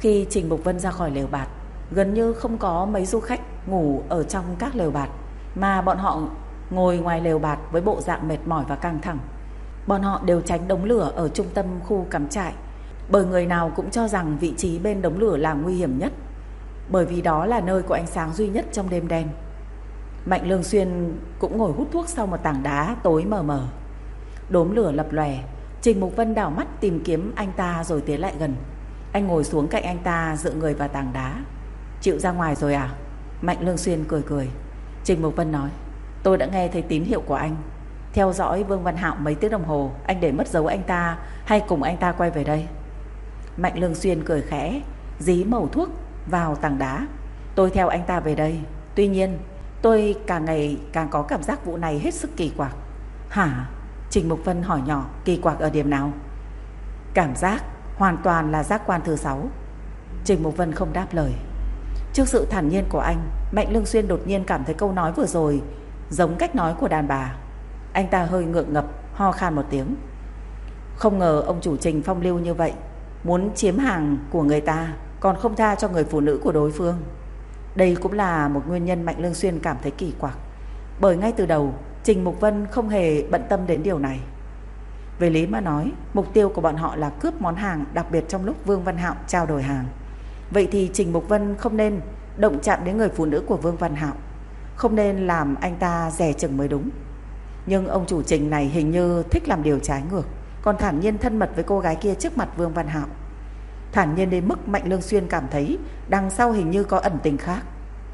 Khi Trình Mục Vân ra khỏi lều bạt, gần như không có mấy du khách ngủ ở trong các lều bạt, mà bọn họ ngồi ngoài lều bạt với bộ dạng mệt mỏi và căng thẳng. Bọn họ đều tránh đống lửa ở trung tâm khu cắm trại, bởi người nào cũng cho rằng vị trí bên đống lửa là nguy hiểm nhất, bởi vì đó là nơi có ánh sáng duy nhất trong đêm đen. Mạnh Lương Xuyên cũng ngồi hút thuốc sau một tảng đá tối mờ mờ. Đốm lửa lập lòe, Trình Mục Vân đảo mắt tìm kiếm anh ta rồi tiến lại gần. Anh ngồi xuống cạnh anh ta, dựa người vào tảng đá. Chịu ra ngoài rồi à? Mạnh Lương Xuyên cười cười. Trình Mục Vân nói, tôi đã nghe thấy tín hiệu của anh. Theo dõi Vương Văn Hạo mấy tiếng đồng hồ, anh để mất dấu anh ta hay cùng anh ta quay về đây? Mạnh Lương Xuyên cười khẽ, dí mẩu thuốc vào tảng đá. Tôi theo anh ta về đây. Tuy nhiên tôi càng ngày càng có cảm giác vụ này hết sức kỳ quặc. Hả? Trình Mục Vân hỏi nhỏ, kỳ quặc ở điểm nào? Cảm giác hoàn toàn là giác quan thứ 6. Trình Mục Vân không đáp lời. Trước sự thản nhiên của anh, Mạnh Lương Xuyên đột nhiên cảm thấy câu nói vừa rồi giống cách nói của đàn bà. Anh ta hơi ngượng ngập, ho khan một tiếng. Không ngờ ông chủ Trình phong lưu như vậy, muốn chiếm hàng của người ta còn không tha cho người phụ nữ của đối phương. Đây cũng là một nguyên nhân Mạnh Lương Xuyên cảm thấy kỳ quặc, bởi ngay từ đầu Trình Mục Vân không hề bận tâm đến điều này. Về lý mà nói, mục tiêu của bọn họ là cướp món hàng, đặc biệt trong lúc Vương Văn Hạo trao đổi hàng. Vậy thì Trình Mục Vân không nên động chạm đến người phụ nữ của Vương Văn Hạo, không nên làm anh ta dè chừng mới đúng. Nhưng ông chủ Trình này hình như thích làm điều trái ngược, còn thản nhiên thân mật với cô gái kia trước mặt Vương Văn Hạo. Thản nhiên đến mức Mạnh Lương Xuyên cảm thấy đằng sau hình như có ẩn tình khác.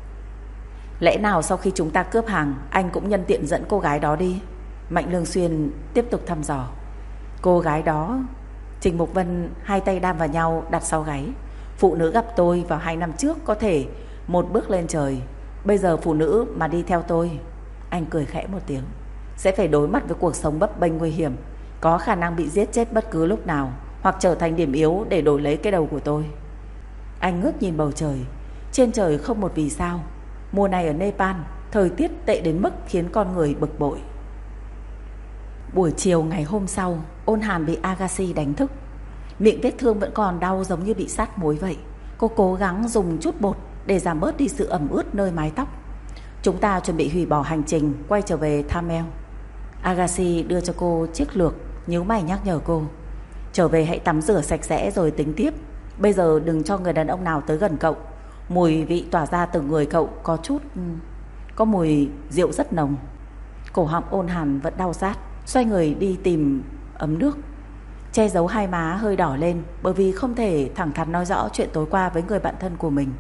Lẽ nào sau khi chúng ta cướp hàng, anh cũng nhân tiện dẫn cô gái đó đi? Mạnh Lương Xuyên tiếp tục thăm dò. Cô gái đó... Trình Mục Vân hai tay đan vào nhau đặt sau gáy. Phụ nữ gặp tôi vào 2 năm trước có thể một bước lên trời, bây giờ phụ nữ mà đi theo tôi, anh cười khẽ một tiếng, sẽ phải đối mặt với cuộc sống bấp bênh nguy hiểm, có khả năng bị giết chết bất cứ lúc nào, hoặc trở thành điểm yếu để đổi lấy cái đầu của tôi. Anh ngước nhìn bầu trời. Trên trời không một vì sao. Mùa này ở Nepal, thời tiết tệ đến mức khiến con người bực bội. Buổi chiều ngày hôm sau, Ôn Hàn bị Agassi đánh thức. Miệng vết thương vẫn còn đau giống như bị sát muối vậy. Cô cố gắng dùng chút bột để giảm bớt đi sự ẩm ướt nơi mái tóc. Chúng ta chuẩn bị hủy bỏ hành trình quay trở về Thamel. Agassi đưa cho cô chiếc lược, nhíu mày nhắc nhở cô, trở về hãy tắm rửa sạch sẽ rồi tính tiếp. Bây giờ đừng cho người đàn ông nào tới gần cậu. Mùi vị tỏa ra từ người cậu có mùi rượu rất nồng. Cổ họng Ôn Hàn vẫn đau rát, xoay người đi tìm ấm nước, che giấu hai má hơi đỏ lên, bởi vì không thể thẳng thắn nói rõ chuyện tối qua với người bạn thân của mình.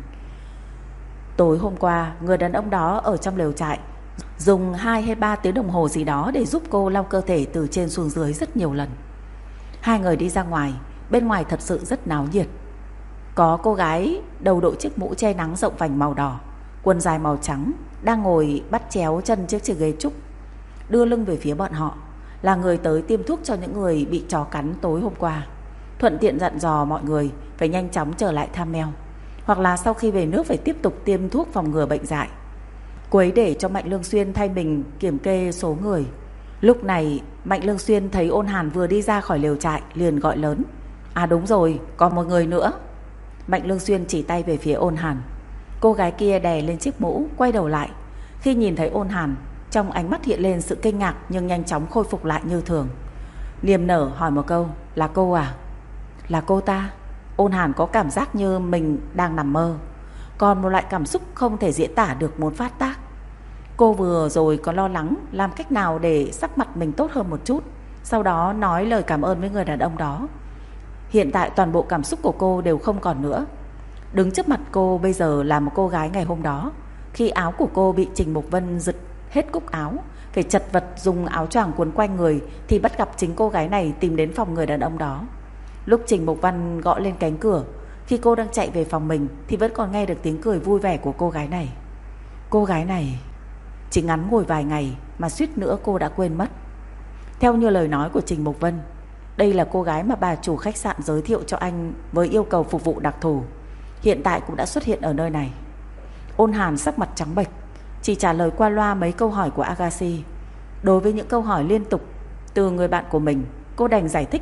Tối hôm qua, người đàn ông đó ở trong lều trại dùng 2 hay 3 tiếng đồng hồ gì đó để giúp cô lau cơ thể từ trên xuống dưới rất nhiều lần. Hai người đi ra ngoài. Bên ngoài thật sự rất náo nhiệt. Có cô gái đầu đội chiếc mũ che nắng rộng vành màu đỏ, quần dài màu trắng, đang ngồi bắt chéo chân trước chiếc ghế trúc, đưa lưng về phía bọn họ, là người tới tiêm thuốc cho những người bị chó cắn tối hôm qua. Thuận tiện dặn dò mọi người phải nhanh chóng trở lại Thamel, hoặc là sau khi về nước phải tiếp tục tiêm thuốc phòng ngừa bệnh dại. Cô ấy để cho Mạnh Lương Xuyên thay mình kiểm kê số người. Lúc này Mạnh Lương Xuyên thấy Ôn Hàn vừa đi ra khỏi lều trại, liền gọi lớn, à đúng rồi, còn một người nữa. Mạnh Lương Xuyên chỉ tay về phía Ôn Hàn. Cô gái kia đè lên chiếc mũ, quay đầu lại. Khi nhìn thấy Ôn Hàn, trong ánh mắt hiện lên sự kinh ngạc, nhưng nhanh chóng khôi phục lại như thường. Niềm nở hỏi một câu, là cô à? Là cô ta. Ôn Hàn có cảm giác như mình đang nằm mơ, còn một loại cảm xúc không thể diễn tả được muốn phát tác. Cô vừa rồi có lo lắng làm cách nào để sắc mặt mình tốt hơn một chút, sau đó nói lời cảm ơn với người đàn ông đó. Hiện tại toàn bộ cảm xúc của cô đều không còn nữa. Đứng trước mặt cô bây giờ là một cô gái ngày hôm đó, khi áo của cô bị Trình Mục Vân giật hết cúc áo, phải chật vật dùng áo choàng quấn quanh người, thì bắt gặp chính cô gái này tìm đến phòng người đàn ông đó. Lúc Trình Mục Văn gõ lên cánh cửa, khi cô đang chạy về phòng mình, thì vẫn còn nghe được tiếng cười vui vẻ của cô gái này. Cô gái này chỉ ngắn ngồi vài ngày mà suýt nữa cô đã quên mất. Theo như lời nói của Trình Mục Vân, đây là cô gái mà bà chủ khách sạn giới thiệu cho anh với yêu cầu phục vụ đặc thù, hiện tại cũng đã xuất hiện ở nơi này. Ôn Hàn sắc mặt trắng bệch, chỉ trả lời qua loa mấy câu hỏi của Agassi. Đối với những câu hỏi liên tục từ người bạn của mình, cô đành giải thích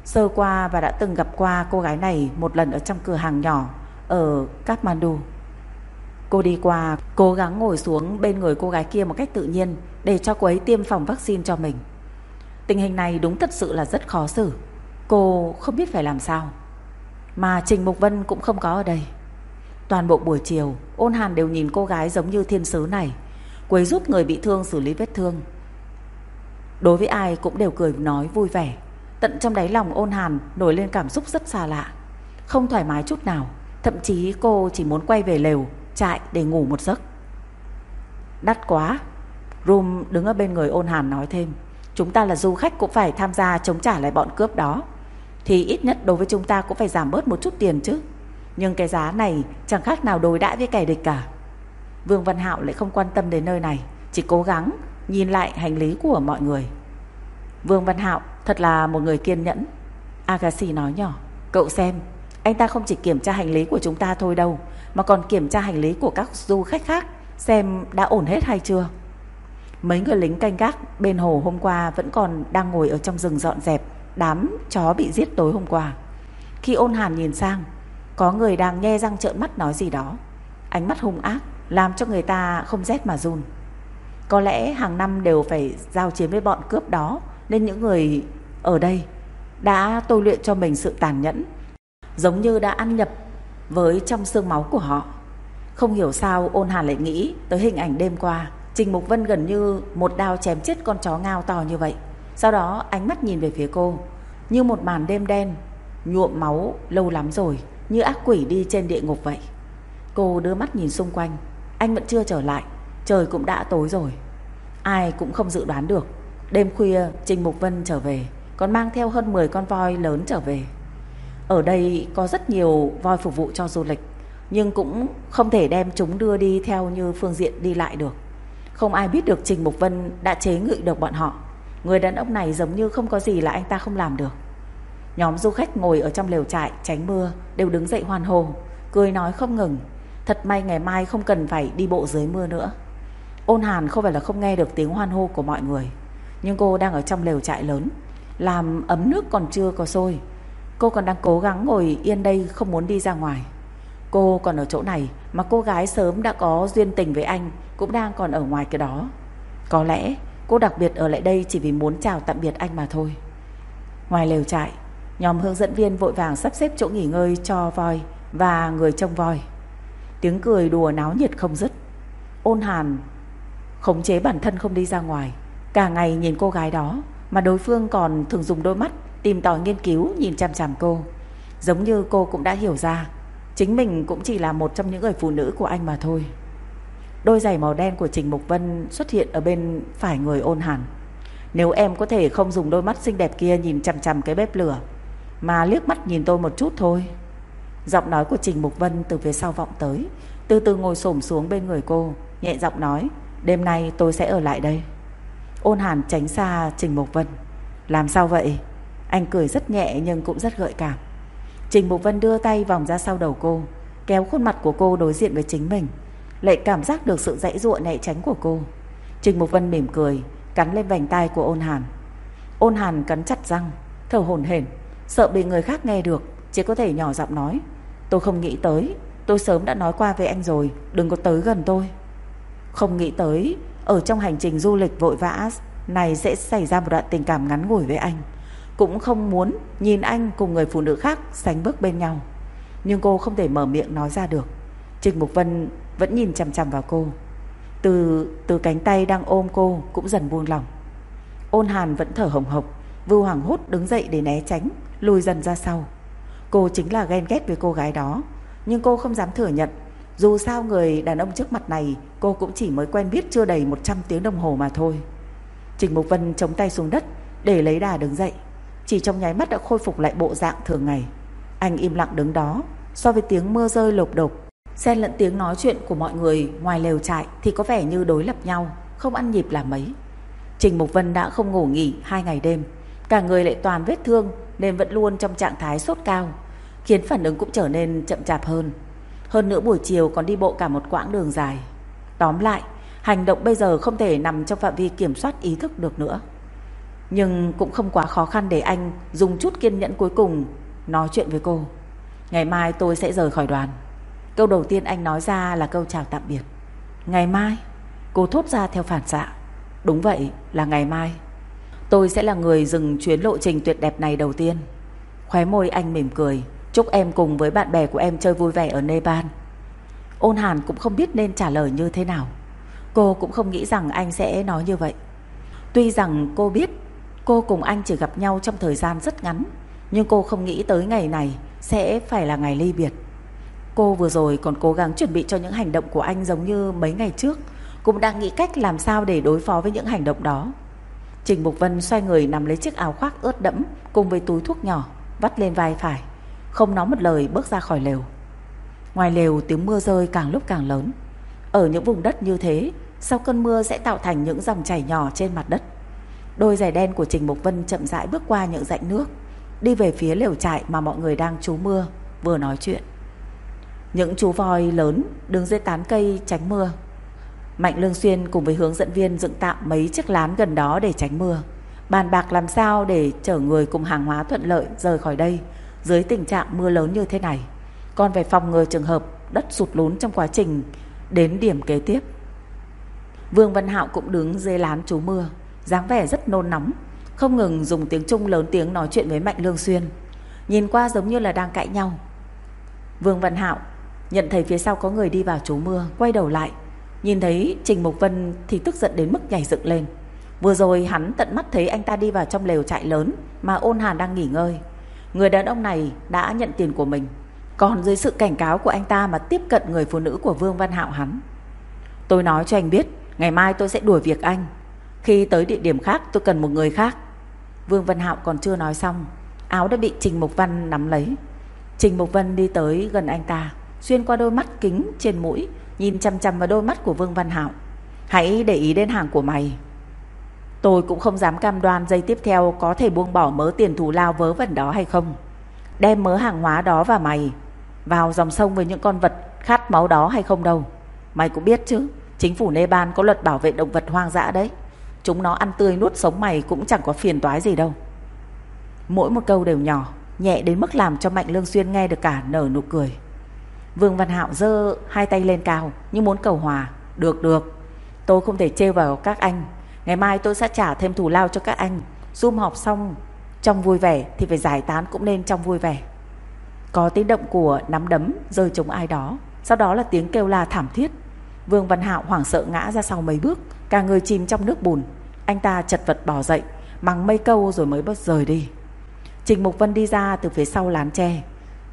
sơ qua và đã từng gặp qua cô gái này một lần ở trong cửa hàng nhỏ ở Kathmandu. Cô đi qua, cố gắng ngồi xuống bên người cô gái kia một cách tự nhiên để cho cô ấy tiêm phòng vaccine cho mình. Tình hình này đúng thật sự là rất khó xử. Cô không biết phải làm sao. Mà Trình Mục Vân cũng không có ở đây. Toàn bộ buổi chiều, Ôn Hàn đều nhìn cô gái giống như thiên sứ này. Cô ấy giúp người bị thương xử lý vết thương. Đối với ai cũng đều cười nói vui vẻ. Tận trong đáy lòng Ôn Hàn nổi lên cảm xúc rất xa lạ, không thoải mái chút nào. Thậm chí cô chỉ muốn quay về lều trại để ngủ một giấc. Đắt quá. Rum đứng ở bên người Ôn Hàn nói thêm, chúng ta là du khách cũng phải tham gia chống trả lại bọn cướp đó, thì ít nhất đối với chúng ta cũng phải giảm bớt một chút tiền chứ. Nhưng cái giá này chẳng khác nào đối đãi với kẻ địch cả. Vương Văn Hạo lại không quan tâm đến nơi này, chỉ cố gắng nhìn lại hành lý của mọi người. Vương Văn Hạo thật là một người kiên nhẫn. Agassi nói nhỏ, cậu xem, anh ta không chỉ kiểm tra hành lý của chúng ta thôi đâu, mà còn kiểm tra hành lý của các du khách khác, xem đã ổn hết hay chưa. Mấy người lính canh gác bên hồ hôm qua vẫn còn đang ngồi ở trong rừng dọn dẹp đám chó bị giết tối hôm qua. Khi Ôn Hàn nhìn sang, có người đang nhe răng trợn mắt nói gì đó, ánh mắt hung ác làm cho người ta không rét mà run. Có lẽ hàng năm đều phải giao chiến với bọn cướp đó, nên những người ở đây đã tôi luyện cho mình sự tàn nhẫn, giống như đã ăn nhập với trong xương máu của họ. Không hiểu sao Ôn Hàn lại nghĩ tới hình ảnh đêm qua Trình Mục Vân gần như một đao chém chết con chó ngao to như vậy. Sau đó ánh mắt nhìn về phía cô, như một màn đêm đen nhuộm máu lâu lắm rồi, như ác quỷ đi trên địa ngục vậy. Cô đưa mắt nhìn xung quanh, anh vẫn chưa trở lại, trời cũng đã tối rồi. Ai cũng không dự đoán được đêm khuya Trình Mục Vân trở về, còn mang theo hơn 10 con voi lớn trở về. Ở đây có rất nhiều voi phục vụ cho du lịch, nhưng cũng không thể đem chúng đưa đi theo như phương diện đi lại được. Không ai biết được Trình Mục Vân đã chế ngự được bọn họ. Người đàn ông này giống như không có gì là anh ta không làm được. Nhóm du khách ngồi ở trong lều trại tránh mưa đều đứng dậy hoan hô, cười nói không ngừng. Thật may ngày mai không cần phải đi bộ dưới mưa nữa. Ôn Hàn không phải là không nghe được tiếng hoan hô của mọi người, nhưng cô đang ở trong lều trại lớn, làm ấm nước còn chưa có sôi. Cô còn đang cố gắng ngồi yên đây, không muốn đi ra ngoài. Cô còn ở chỗ này mà cô gái sớm đã có duyên tình với anh cũng đang còn ở ngoài cái đó. Có lẽ cô đặc biệt ở lại đây chỉ vì muốn chào tạm biệt anh mà thôi. Ngoài lều trại, nhóm hướng dẫn viên vội vàng sắp xếp chỗ nghỉ ngơi cho voi và người trông voi. Tiếng cười đùa náo nhiệt không dứt. Ôn Hàn khống chế bản thân không đi ra ngoài, cả ngày nhìn cô gái đó, mà đối phương còn thường dùng đôi mắt tìm tòi nghiên cứu nhìn chằm chằm cô, giống như cô cũng đã hiểu ra chính mình cũng chỉ là một trong những người phụ nữ của anh mà thôi. Đôi giày màu đen của Trình Mục Vân xuất hiện ở bên phải người Ôn Hàn. Nếu em có thể không dùng đôi mắt xinh đẹp kia nhìn chằm chằm cái bếp lửa, mà liếc mắt nhìn tôi một chút thôi. Giọng nói của Trình Mục Vân từ phía sau vọng tới, từ từ ngồi xổm xuống bên người cô, nhẹ giọng nói, đêm nay tôi sẽ ở lại đây. Ôn Hàn tránh xa Trình Mục Vân. Làm sao vậy? Anh cười rất nhẹ nhưng cũng rất gợi cảm. Trình Mục Vân đưa tay vòng ra sau đầu cô, kéo khuôn mặt của cô đối diện với chính mình, lại cảm giác được sự giãy giụa né tránh của cô. Trình Mục Vân mỉm cười, cắn lên vành tai của Ôn Hàn. Ôn Hàn cắn chặt răng, thở hổn hển, sợ bị người khác nghe được, chỉ có thể nhỏ giọng nói, tôi không nghĩ tới, tôi sớm đã nói qua với anh rồi, đừng có tới gần tôi. Không nghĩ tới ở trong hành trình du lịch vội vã này sẽ xảy ra một đoạn tình cảm ngắn ngủi với anh, cũng không muốn nhìn anh cùng người phụ nữ khác sánh bước bên nhau. Nhưng cô không thể mở miệng nói ra được. Trình Mục Vân vẫn nhìn chằm chằm vào cô, từ cánh tay đang ôm cô cũng dần buông lỏng. Ôn Hàn vẫn thở hồng hộc, vừa hoảng hốt đứng dậy để né tránh, lùi dần ra sau. Cô chính là ghen ghét với cô gái đó, nhưng cô không dám thừa nhận. Dù sao người đàn ông trước mặt này cô cũng chỉ mới quen biết chưa đầy 100 tiếng đồng hồ mà thôi. Trình Mục Vân chống tay xuống đất để lấy đà đứng dậy, chỉ trong nháy mắt đã khôi phục lại bộ dạng thường ngày. Anh im lặng đứng đó, so với tiếng mưa rơi lộp đột, xen lẫn tiếng nói chuyện của mọi người ngoài lều trại thì có vẻ như đối lập nhau, không ăn nhịp là mấy. Trình Mục Vân đã không ngủ nghỉ 2 ngày đêm, cả người lại toàn vết thương nên vẫn luôn trong trạng thái sốt cao, khiến phản ứng cũng trở nên chậm chạp hơn. Hơn nữa buổi chiều còn đi bộ cả một quãng đường dài. Tóm lại, hành động bây giờ không thể nằm trong phạm vi kiểm soát ý thức được nữa. Nhưng cũng không quá khó khăn để anh dùng chút kiên nhẫn cuối cùng nói chuyện với cô. Ngày mai tôi sẽ rời khỏi đoàn. Câu đầu tiên anh nói ra là câu chào tạm biệt. Ngày mai? Cô thốt ra theo phản xạ. Đúng vậy, là ngày mai. Tôi sẽ là người dừng chuyến lộ trình tuyệt đẹp này đầu tiên. Khóe môi anh mỉm cười. Chúc em cùng với bạn bè của em chơi vui vẻ ở Nepal. Ôn Hàn cũng không biết nên trả lời như thế nào. Cô cũng không nghĩ rằng anh sẽ nói như vậy. Tuy rằng cô biết cô cùng anh chỉ gặp nhau trong thời gian rất ngắn, nhưng cô không nghĩ tới ngày này sẽ phải là ngày ly biệt. Cô vừa rồi còn cố gắng chuẩn bị cho những hành động của anh giống như mấy ngày trước, cũng đang nghĩ cách làm sao để đối phó với những hành động đó. Trình Mục Vân xoay người nằm lấy chiếc áo khoác ướt đẫm cùng với túi thuốc nhỏ vắt lên vai phải, không nói một lời bước ra khỏi lều. Ngoài lều tiếng mưa rơi càng lúc càng lớn. Ở những vùng đất như thế, sau cơn mưa sẽ tạo thành những dòng chảy nhỏ trên mặt đất. Đôi giày đen của Trình Mục Vân chậm rãi bước qua những rãnh nước, đi về phía lều trại mà mọi người đang trú mưa, vừa nói chuyện. Những chú voi lớn đứng dưới tán cây tránh mưa. Mạnh Lương Xuyên cùng với hướng dẫn viên dựng tạm mấy chiếc lán gần đó để tránh mưa, bàn bạc làm sao để chở người cùng hàng hóa thuận lợi rời khỏi đây dưới tình trạng mưa lớn như thế này, còn phải phòng ngừa trường hợp đất sụt lún trong quá trình đến điểm kế tiếp. Vương Văn Hạo cũng đứng dưới lán trú mưa, dáng vẻ rất nôn nóng, không ngừng dùng tiếng Trung lớn tiếng nói chuyện với Mạnh Lương Xuyên, nhìn qua giống như là đang cãi nhau. Vương Văn Hạo nhận thấy phía sau có người đi vào trú mưa, quay đầu lại, nhìn thấy Trình Mục Vân thì tức giận đến mức nhảy dựng lên. Vừa rồi hắn tận mắt thấy anh ta đi vào trong lều trại lớn mà Ôn Hàn đang nghỉ ngơi. Người đàn ông này đã nhận tiền của mình, còn dưới sự cảnh cáo của anh ta mà tiếp cận người phụ nữ của Vương Văn Hạo hắn. Tôi nói cho anh biết, ngày mai tôi sẽ đuổi việc anh. Khi tới địa điểm khác tôi cần một người khác. Vương Văn Hạo còn chưa nói xong, áo đã bị Trình Mục Vân nắm lấy. Trình Mục Vân đi tới gần anh ta, xuyên qua đôi mắt kính trên mũi, nhìn chằm chằm vào đôi mắt của Vương Văn Hạo. Hãy để ý đến hàng của mày. Tôi cũng không dám cam đoan giây tiếp theo có thể buông bỏ mớ tiền thù lao vớ vẩn đó hay không. Đem mớ hàng hóa đó và mày vào dòng sông với những con vật khát máu đó hay không đâu. Mày cũng biết chứ, chính phủ Nepal có luật bảo vệ động vật hoang dã đấy. Chúng nó ăn tươi nuốt sống mày cũng chẳng có phiền toái gì đâu. Mỗi một câu đều nhỏ, nhẹ đến mức làm cho Mạnh Lương Xuyên nghe được cả nở nụ cười. Vương Văn Hạo giơ hai tay lên cao như muốn cầu hòa. Được, tôi không thể trêu vào các anh. Ngày mai tôi sẽ trả thêm thù lao cho các anh. Sum họp xong trong vui vẻ thì phải giải tán cũng nên trong vui vẻ. Có tiếng động của nắm đấm rơi trúng ai đó, sau đó là tiếng kêu la thảm thiết. Vương Văn Hạo hoảng sợ ngã ra sau mấy bước, cả người chìm trong nước bùn. Anh ta chật vật bò dậy, mắng mấy câu rồi mới rời đi. Trình Mục Vân đi ra từ phía sau lán tre,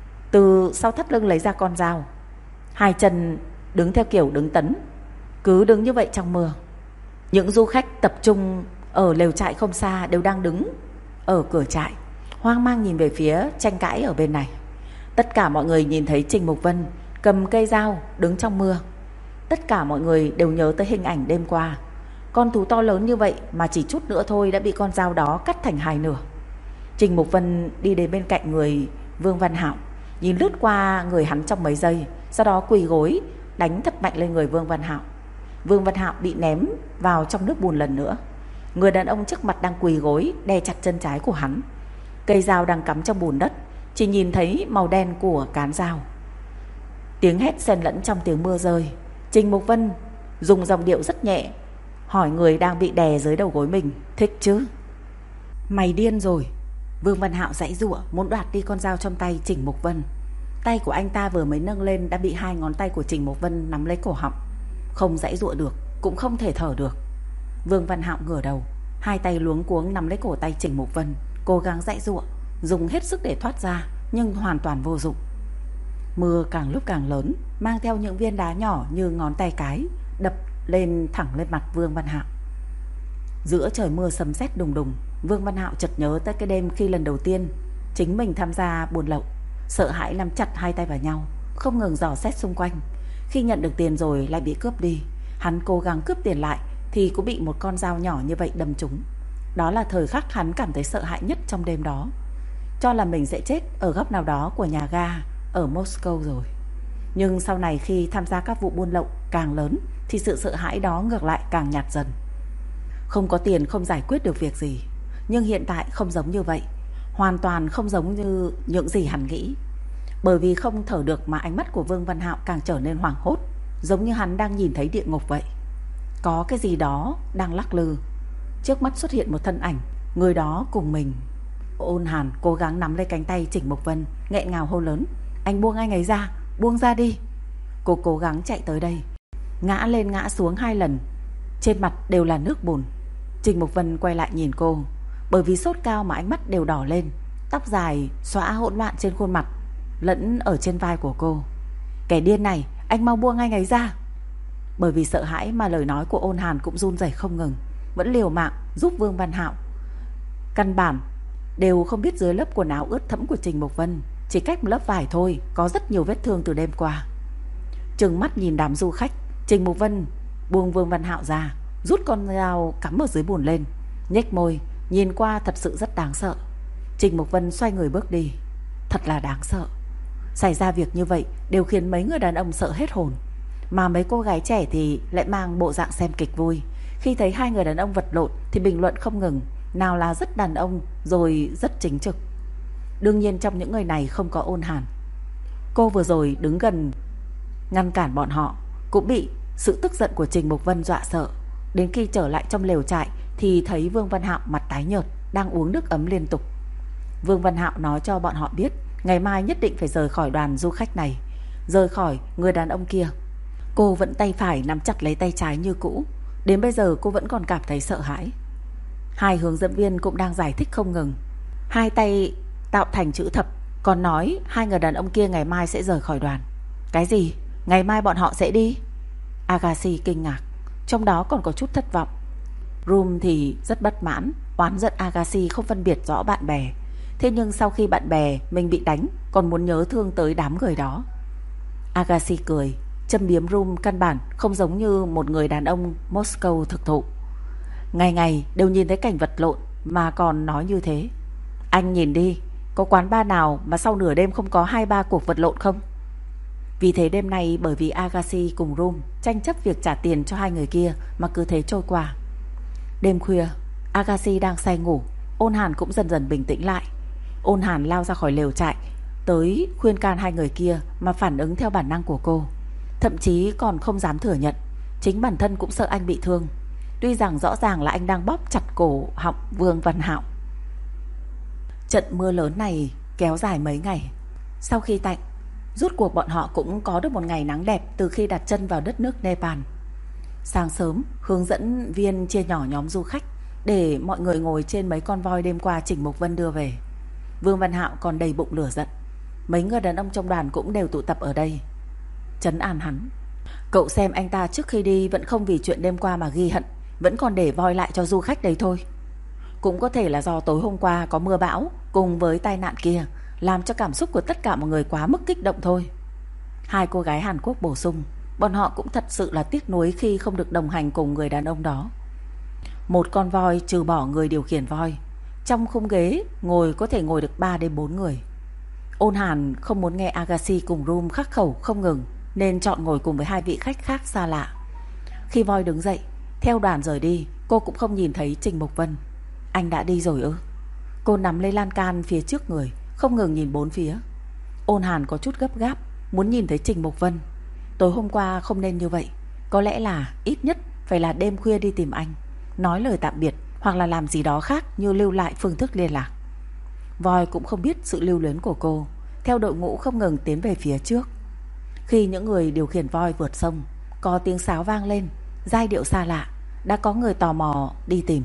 từ sau thắt lưng lấy ra con dao, hai chân đứng theo kiểu đứng tấn, cứ đứng như vậy trong mưa. Những du khách tập trung ở lều trại không xa đều đang đứng ở cửa trại, hoang mang nhìn về phía tranh cãi ở bên này. Tất cả mọi người nhìn thấy Trình Mục Vân cầm cây dao đứng trong mưa. Tất cả mọi người đều nhớ tới hình ảnh đêm qua. Con thú to lớn như vậy mà chỉ chút nữa thôi đã bị con dao đó cắt thành hai nửa. Trình Mục Vân đi đến bên cạnh người Vương Văn Hạo, nhìn lướt qua người hắn trong mấy giây, sau đó quỳ gối đánh thật mạnh lên người Vương Văn Hạo. Vương Văn Hạo bị ném vào trong nước bùn lần nữa. Người đàn ông trước mặt đang quỳ gối đè chặt chân trái của hắn. Cây dao đang cắm trong bùn đất, chỉ nhìn thấy màu đen của cán dao. Tiếng hét xen lẫn trong tiếng mưa rơi. Trình Mục Vân dùng giọng điệu rất nhẹ hỏi người đang bị đè dưới đầu gối mình, thích chứ? Mày điên rồi. Vương Văn Hạo giãy giụa muốn đoạt đi con dao trong tay Trình Mục Vân. Tay của anh ta vừa mới nâng lên đã bị hai ngón tay của Trình Mục Vân nắm lấy cổ họng. Không giãy giụa được, cũng không thể thở được. Vương Văn Hạo ngửa đầu, hai tay luống cuống nắm lấy cổ tay Trình Mục Vân, cố gắng giãy giụa, dùng hết sức để thoát ra, nhưng hoàn toàn vô dụng. Mưa càng lúc càng lớn, mang theo những viên đá nhỏ như ngón tay cái, đập lên thẳng lên mặt Vương Văn Hạo. Giữa trời mưa sấm sét đùng đùng, Vương Văn Hạo chợt nhớ tới cái đêm khi lần đầu tiên chính mình tham gia buôn lậu, sợ hãi nắm chặt hai tay vào nhau, không ngừng dò xét xung quanh. Khi nhận được tiền rồi lại bị cướp đi, hắn cố gắng cướp tiền lại thì cũng bị một con dao nhỏ như vậy đâm trúng. Đó là thời khắc hắn cảm thấy sợ hãi nhất trong đêm đó, cho là mình sẽ chết ở góc nào đó của nhà ga ở Moscow rồi. Nhưng sau này khi tham gia các vụ buôn lậu càng lớn thì sự sợ hãi đó ngược lại càng nhạt dần. Không có tiền không giải quyết được việc gì, Nhưng hiện tại không giống như vậy, hoàn toàn không giống như những gì hắn nghĩ. Bởi vì không thở được mà ánh mắt của Vương Văn Hạo càng trở nên hoảng hốt, giống như hắn đang nhìn thấy địa ngục vậy. Có cái gì đó đang lắc lư. Trước mắt xuất hiện một thân ảnh, người đó cùng mình. Ôn Hàn cố gắng nắm lấy cánh tay Trình Mục Vân, nghẹn ngào hô lớn: "Anh buông anh ấy ra, buông ra đi." Cô cố gắng chạy tới đây, ngã lên ngã xuống 2 lần, trên mặt đều là nước bùn. Trình Mục Vân quay lại nhìn cô, bởi vì sốt cao mà ánh mắt đều đỏ lên, tóc dài xõa hỗn loạn trên khuôn mặt lẫn ở trên vai của cô. "Kẻ điên này, anh mau buông anh ấy ra." Bởi vì sợ hãi mà lời nói của Ôn Hàn cũng run rẩy không ngừng, vẫn liều mạng giúp Vương Văn Hạo. Căn bản đều không biết dưới lớp quần áo ướt thẫm của Trình Mục Vân chỉ cách một lớp vải thôi có rất nhiều vết thương từ đêm qua. Trừng mắt nhìn đám du khách, Trình Mục Vân buông Vương Văn Hạo ra, rút con dao cắm ở dưới bùn lên, nhếch môi, nhìn qua thật sự rất đáng sợ. Trình Mục Vân xoay người bước đi. Thật là đáng sợ. Xảy ra việc như vậy đều khiến mấy người đàn ông sợ hết hồn, mà mấy cô gái trẻ thì lại mang bộ dạng xem kịch vui. Khi thấy 2 người đàn ông vật lộn thì bình luận không ngừng, nào là rất đàn ông rồi rất chính trực. Đương nhiên trong những người này không có Ôn Hàn. Cô vừa rồi đứng gần ngăn cản bọn họ cũng bị sự tức giận của Trình Mục Vân dọa sợ. Đến khi trở lại trong lều trại thì thấy Vương Văn Hạo mặt tái nhợt, đang uống nước ấm liên tục. Vương Văn Hạo nói cho bọn họ biết ngày mai nhất định phải rời khỏi đoàn du khách này, rời khỏi người đàn ông kia. Cô vẫn tay phải nắm chặt lấy tay trái như cũ. Đến bây giờ cô vẫn còn cảm thấy sợ hãi. 2 hướng dẫn viên cũng đang giải thích không ngừng, 2 tay tạo thành chữ thập, còn nói 2 người đàn ông kia ngày mai sẽ rời khỏi đoàn. Cái gì? Ngày mai bọn họ sẽ đi? Agassi kinh ngạc, trong đó còn có chút thất vọng. Room thì rất bất mãn, oán giận Agassi không phân biệt rõ bạn bè. Thế nhưng sau khi bạn bè mình bị đánh còn muốn nhớ thương tới đám người đó. Agassi cười, châm biếm Room căn bản không giống như một người đàn ông Moscow thực thụ. Ngày ngày đều nhìn thấy cảnh vật lộn mà còn nói như thế. Anh nhìn đi, có quán bar nào mà sau nửa đêm không có 2-3 cuộc vật lộn không? Vì thế đêm nay bởi vì Agassi cùng Room tranh chấp việc trả tiền cho 2 người kia mà cứ thế trôi qua. Đêm khuya, Agassi đang say ngủ, Ôn Hàn cũng dần dần bình tĩnh lại. Ôn Hàn lao ra khỏi lều trại, tới khuyên can 2 người kia mà phản ứng theo bản năng của cô. Thậm chí còn không dám thừa nhận, chính bản thân cũng sợ anh bị thương. Tuy rằng rõ ràng là anh đang bóp chặt cổ họng Vương Văn Hạo. Trận mưa lớn này kéo dài mấy ngày. Sau khi tạnh, rốt cuộc bọn họ cũng có được một ngày nắng đẹp từ khi đặt chân vào đất nước Nepal. Sáng sớm, hướng dẫn viên chia nhỏ nhóm du khách để mọi người ngồi trên mấy con voi đêm qua Trình Mục Vân đưa về. Vương Văn Hạo còn đầy bụng lửa giận. Mấy người đàn ông trong đoàn cũng đều tụ tập ở đây, trấn an hắn. Cậu xem anh ta trước khi đi vẫn không vì chuyện đêm qua mà ghi hận, vẫn còn để voi lại cho du khách đấy thôi. Cũng có thể là do tối hôm qua có mưa bão cùng với tai nạn kia làm cho cảm xúc của tất cả mọi người quá mức kích động thôi. 2 cô gái Hàn Quốc bổ sung, bọn họ cũng thật sự là tiếc nuối khi không được đồng hành cùng người đàn ông đó. Một con voi trừ bỏ người điều khiển voi, trong khung ghế ngồi có thể ngồi được 3 đến 4 người. Ôn Hàn không muốn nghe Agassi cùng Room khắc khẩu không ngừng nên chọn ngồi cùng với 2 vị khách khác xa lạ. Khi voi đứng dậy theo đoàn rời đi, cô cũng không nhìn thấy Trình Mục Vân. Anh đã đi rồi ư? Cô nắm lấy lan can phía trước người, không ngừng nhìn bốn phía. Ôn Hàn có chút gấp gáp, muốn nhìn thấy Trình Mục Vân. Tối hôm qua không nên như vậy, có lẽ là ít nhất phải là đêm khuya đi tìm anh, nói lời tạm biệt hoặc là làm gì đó khác như lưu lại phương thức liên lạc. Voi cũng không biết sự lưu luyến của cô, theo đội ngũ không ngừng tiến về phía trước. Khi những người điều khiển voi vượt sông, có tiếng sáo vang lên, giai điệu xa lạ. Đã có người tò mò đi tìm.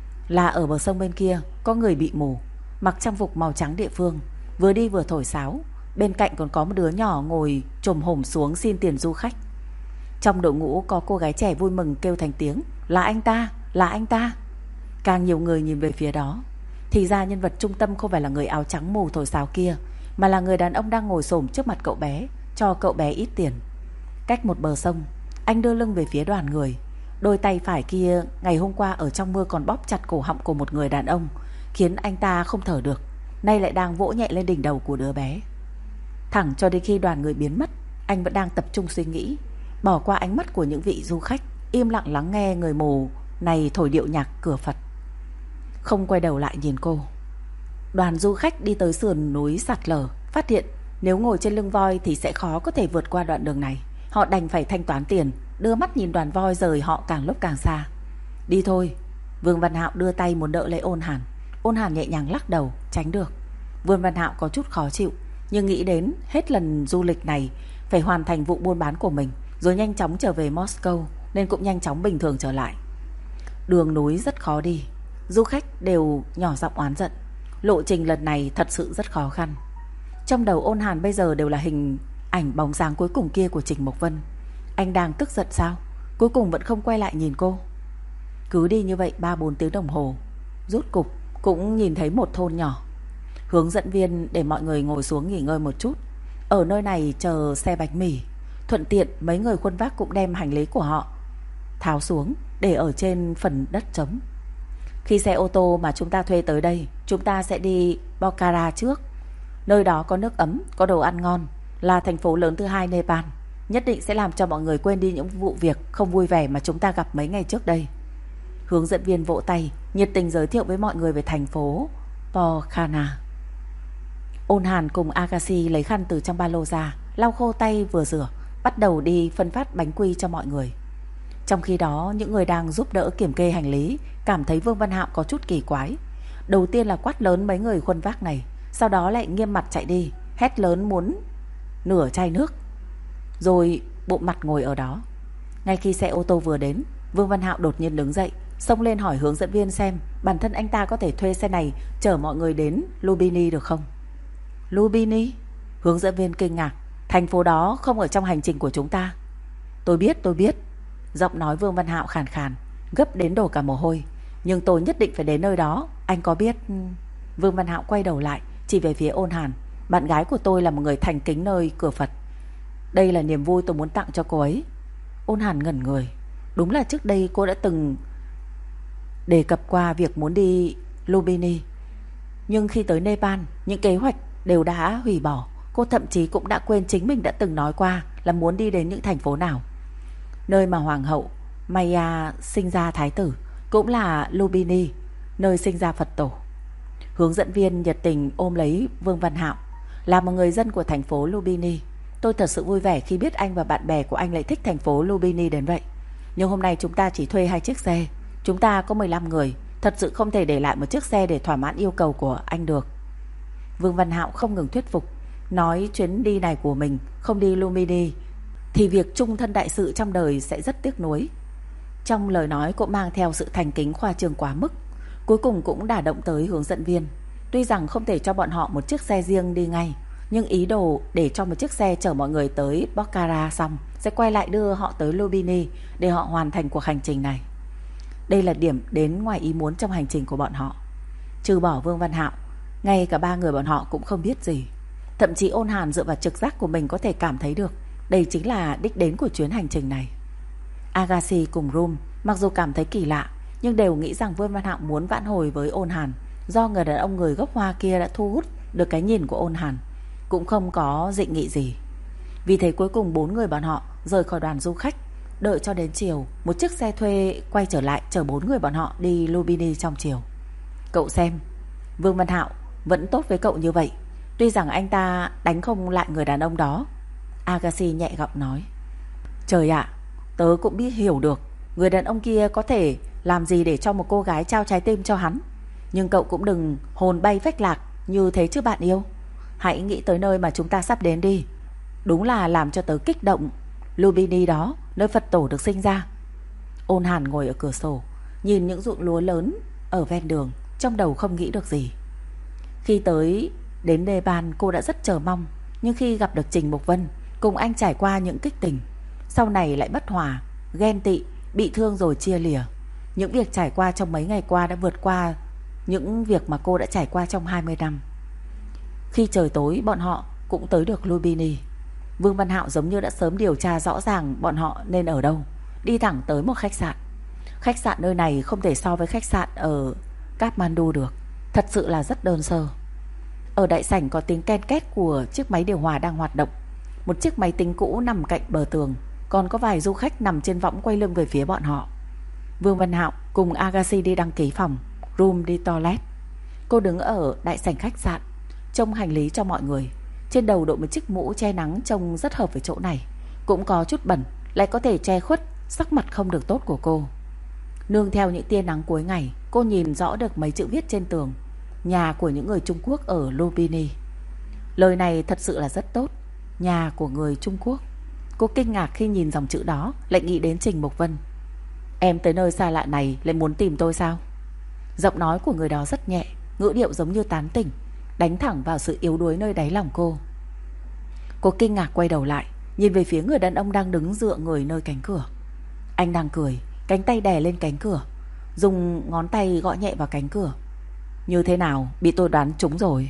Là ở bờ sông bên kia có người bị mù, mặc trang phục màu trắng địa phương, vừa đi vừa thổi sáo. Bên cạnh còn có một đứa nhỏ ngồi chồm hổm xuống xin tiền du khách. Trong đội ngũ có cô gái trẻ vui mừng kêu thành tiếng, là anh ta, là anh ta. Càng nhiều người nhìn về phía đó. Thì ra nhân vật trung tâm không phải là người áo trắng mù thổi sáo kia, mà là người đàn ông đang ngồi xổm trước mặt cậu bé, cho cậu bé ít tiền. Cách một bờ sông, anh đưa lưng về phía đoàn người. Đôi tay phải kia ngày hôm qua ở trong mưa còn bóp chặt cổ họng của một người đàn ông, khiến anh ta không thở được. Nay lại đang vỗ nhẹ lên đỉnh đầu của đứa bé. Thẳng cho đến khi đoàn người biến mất, anh vẫn đang tập trung suy nghĩ, bỏ qua ánh mắt của những vị du khách, im lặng lắng nghe người mù này thổi điệu nhạc cửa Phật. không quay đầu lại nhìn cô. Đoàn du khách đi tới sườn núi sạt lở, phát hiện nếu ngồi trên lưng voi thì sẽ khó có thể vượt qua đoạn đường này. Họ đành phải thanh toán tiền, đưa mắt nhìn đoàn voi rời họ càng lúc càng xa. Đi thôi. Vương Văn Hạo đưa tay muốn đỡ lấy Ôn Hàn. Ôn Hàn nhẹ nhàng lắc đầu, tránh được. Vương Văn Hạo có chút khó chịu, nhưng nghĩ đến hết lần du lịch này phải hoàn thành vụ buôn bán của mình, rồi nhanh chóng trở về Moscow, nên cũng nhanh chóng bình thường trở lại. Đường núi rất khó đi, du khách đều nhỏ giọng oán giận. Lộ trình lần này thật sự rất khó khăn. Trong đầu Ôn Hàn bây giờ đều là hình ảnh bóng dáng cuối cùng kia của Trình Mộc Vân. Anh đang tức giận sao? Cuối cùng vẫn không quay lại nhìn cô. Cứ đi như vậy 3-4 tiếng đồng hồ, rốt cục cũng nhìn thấy một thôn nhỏ. Hướng dẫn viên để mọi người ngồi xuống nghỉ ngơi một chút, ở nơi này chờ xe bánh mì. Thuận tiện mấy người khuân vác cũng đem hành lý của họ tháo xuống để ở trên phần đất trống. Khi xe ô tô mà chúng ta thuê tới đây, chúng ta sẽ đi Pokhara trước. Nơi đó có nước ấm, có đồ ăn ngon, là thành phố lớn thứ hai Nepal. Nhất định sẽ làm cho mọi người quên đi những vụ việc không vui vẻ mà chúng ta gặp mấy ngày trước đây. Hướng dẫn viên vỗ tay, nhiệt tình giới thiệu với mọi người về thành phố Pokhara. Ôn Hàn cùng Agassi lấy khăn từ trong ba lô ra, lau khô tay vừa rửa, bắt đầu đi phân phát bánh quy cho mọi người. Trong khi đó, những người đang giúp đỡ kiểm kê hành lý cảm thấy Vương Văn Hạo có chút kỳ quái. Đầu tiên là quát lớn mấy người khuân vác này, sau đó lại nghiêm mặt chạy đi, hét lớn muốn nửa chai nước, rồi bộ mặt ngồi ở đó. Ngay khi xe ô tô vừa đến, Vương Văn Hạo đột nhiên đứng dậy, xông lên hỏi hướng dẫn viên xem bản thân anh ta có thể thuê xe này chở mọi người đến Lumbini được không. Lumbini? Hướng dẫn viên kinh ngạc. Thành phố đó không ở trong hành trình của chúng ta. Tôi biết. Giọng nói Vương Văn Hạo khàn khàn, gấp đến đổ cả mồ hôi. Nhưng tôi nhất định phải đến nơi đó. Anh có biết... Vương Văn Hạo quay đầu lại, chỉ về phía Ôn Hàn. Bạn gái của tôi là một người thành kính nơi cửa Phật. Đây là niềm vui tôi muốn tặng cho cô ấy. Ôn Hàn ngẩn người. Đúng là trước đây cô đã từng đề cập qua việc muốn đi Lumbini, nhưng khi tới Nepal, những kế hoạch đều đã hủy bỏ. Cô thậm chí cũng đã quên chính mình đã từng nói qua là muốn đi đến những thành phố nào. Nơi mà Hoàng hậu Maya sinh ra thái tử cũng là Lumbini, nơi sinh ra Phật tổ. Hướng dẫn viên nhiệt tình ôm lấy Vương Văn Hạo. Là một người dân của thành phố Lumbini, tôi thật sự vui vẻ khi biết anh và bạn bè của anh lại thích thành phố Lumbini đến vậy. Nhưng hôm nay chúng ta chỉ thuê 2 chiếc xe. Chúng ta có 15 người, thật sự không thể để lại một chiếc xe để thỏa mãn yêu cầu của anh được. Vương Văn Hạo không ngừng thuyết phục, nói chuyến đi này của mình không đi Lumbini thì việc chung thân đại sự trong đời sẽ rất tiếc nuối. Trong lời nói cũng mang theo sự thành kính khoa trương quá mức, cuối cùng cũng đả động tới hướng dẫn viên. Tuy rằng không thể cho bọn họ một chiếc xe riêng đi ngay, nhưng ý đồ để cho một chiếc xe chở mọi người tới Pokhara xong sẽ quay lại đưa họ tới Lumbini để họ hoàn thành cuộc hành trình này. Đây là điểm đến ngoài ý muốn trong hành trình của bọn họ. Trừ bỏ Vương Văn Hạo, ngay cả 3 người bọn họ cũng không biết gì. Thậm chí Ôn Hàn dựa vào trực giác của mình có thể cảm thấy được đây chính là đích đến của chuyến hành trình này. Agassi cùng Rum mặc dù cảm thấy kỳ lạ, nhưng đều nghĩ rằng Vương Văn Hạo muốn vãn hồi với Ôn Hàn, do người đàn ông người gốc Hoa kia đã thu hút được cái nhìn của Ôn Hàn, cũng không có dị nghị gì. Vì thế cuối cùng 4 người bọn họ rời khỏi đoàn du khách. Đợi cho đến chiều, một chiếc xe thuê quay trở lại chở 4 người bọn họ đi Lumbini trong chiều. Cậu xem, Vương Văn Hạo vẫn tốt với cậu như vậy, tuy rằng anh ta đánh không lại người đàn ông đó. Agassi nhẹ giọng nói. Trời ạ, tớ cũng biết hiểu được người đàn ông kia có thể làm gì để cho một cô gái trao trái tim cho hắn. Nhưng cậu cũng đừng hồn bay phách lạc như thế chứ bạn yêu. Hãy nghĩ tới nơi mà chúng ta sắp đến đi. Đúng là làm cho tớ kích động. Lumbini đó, nơi Phật tổ được sinh ra. Ôn Hàn ngồi ở cửa sổ, nhìn những ruộng lúa lớn ở ven đường, trong đầu không nghĩ được gì. Khi tới đến Nepal, cô đã rất chờ mong. Nhưng khi gặp được Trình Mục Vân, cùng anh trải qua những kích tình, sau này lại bất hòa, ghen tị, bị thương rồi chia lìa. Những việc trải qua trong mấy ngày qua đã vượt qua những việc mà cô đã trải qua trong 20 năm. Khi trời tối, bọn họ cũng tới được Lumbini. Vương Văn Hạo giống như đã sớm điều tra rõ ràng bọn họ nên ở đâu, đi thẳng tới một khách sạn. Khách sạn nơi này không thể so với khách sạn ở Kathmandu được, thật sự là rất đơn sơ. Ở đại sảnh có tiếng ken két của chiếc máy điều hòa đang hoạt động. Một chiếc máy tính cũ nằm cạnh bờ tường, còn có vài du khách nằm trên võng quay lưng về phía bọn họ. Vương Văn Hạo cùng Agassi đi đăng ký phòng. Room đi toilet. Cô đứng ở đại sảnh khách sạn, trông hành lý cho mọi người. Trên đầu đội một chiếc mũ che nắng trông rất hợp với chỗ này. Cũng có chút bẩn, lại có thể che khuất sắc mặt không được tốt của cô. Nương theo những tia nắng cuối ngày, cô nhìn rõ được mấy chữ viết trên tường: nhà của những người Trung Quốc ở Lumbini. Lời này thật sự là rất tốt. Nhà của người Trung Quốc. Cô kinh ngạc khi nhìn dòng chữ đó, lại nghĩ đến Trình Mục Vân. Em tới nơi xa lạ này lại muốn tìm tôi sao? Giọng nói của người đó rất nhẹ, ngữ điệu giống như tán tỉnh, đánh thẳng vào sự yếu đuối nơi đáy lòng cô. Cô kinh ngạc quay đầu lại, nhìn về phía người đàn ông đang đứng dựa người nơi cánh cửa. Anh đang cười, cánh tay đè lên cánh cửa, dùng ngón tay gõ nhẹ vào cánh cửa. Như thế nào, bị tôi đoán trúng rồi.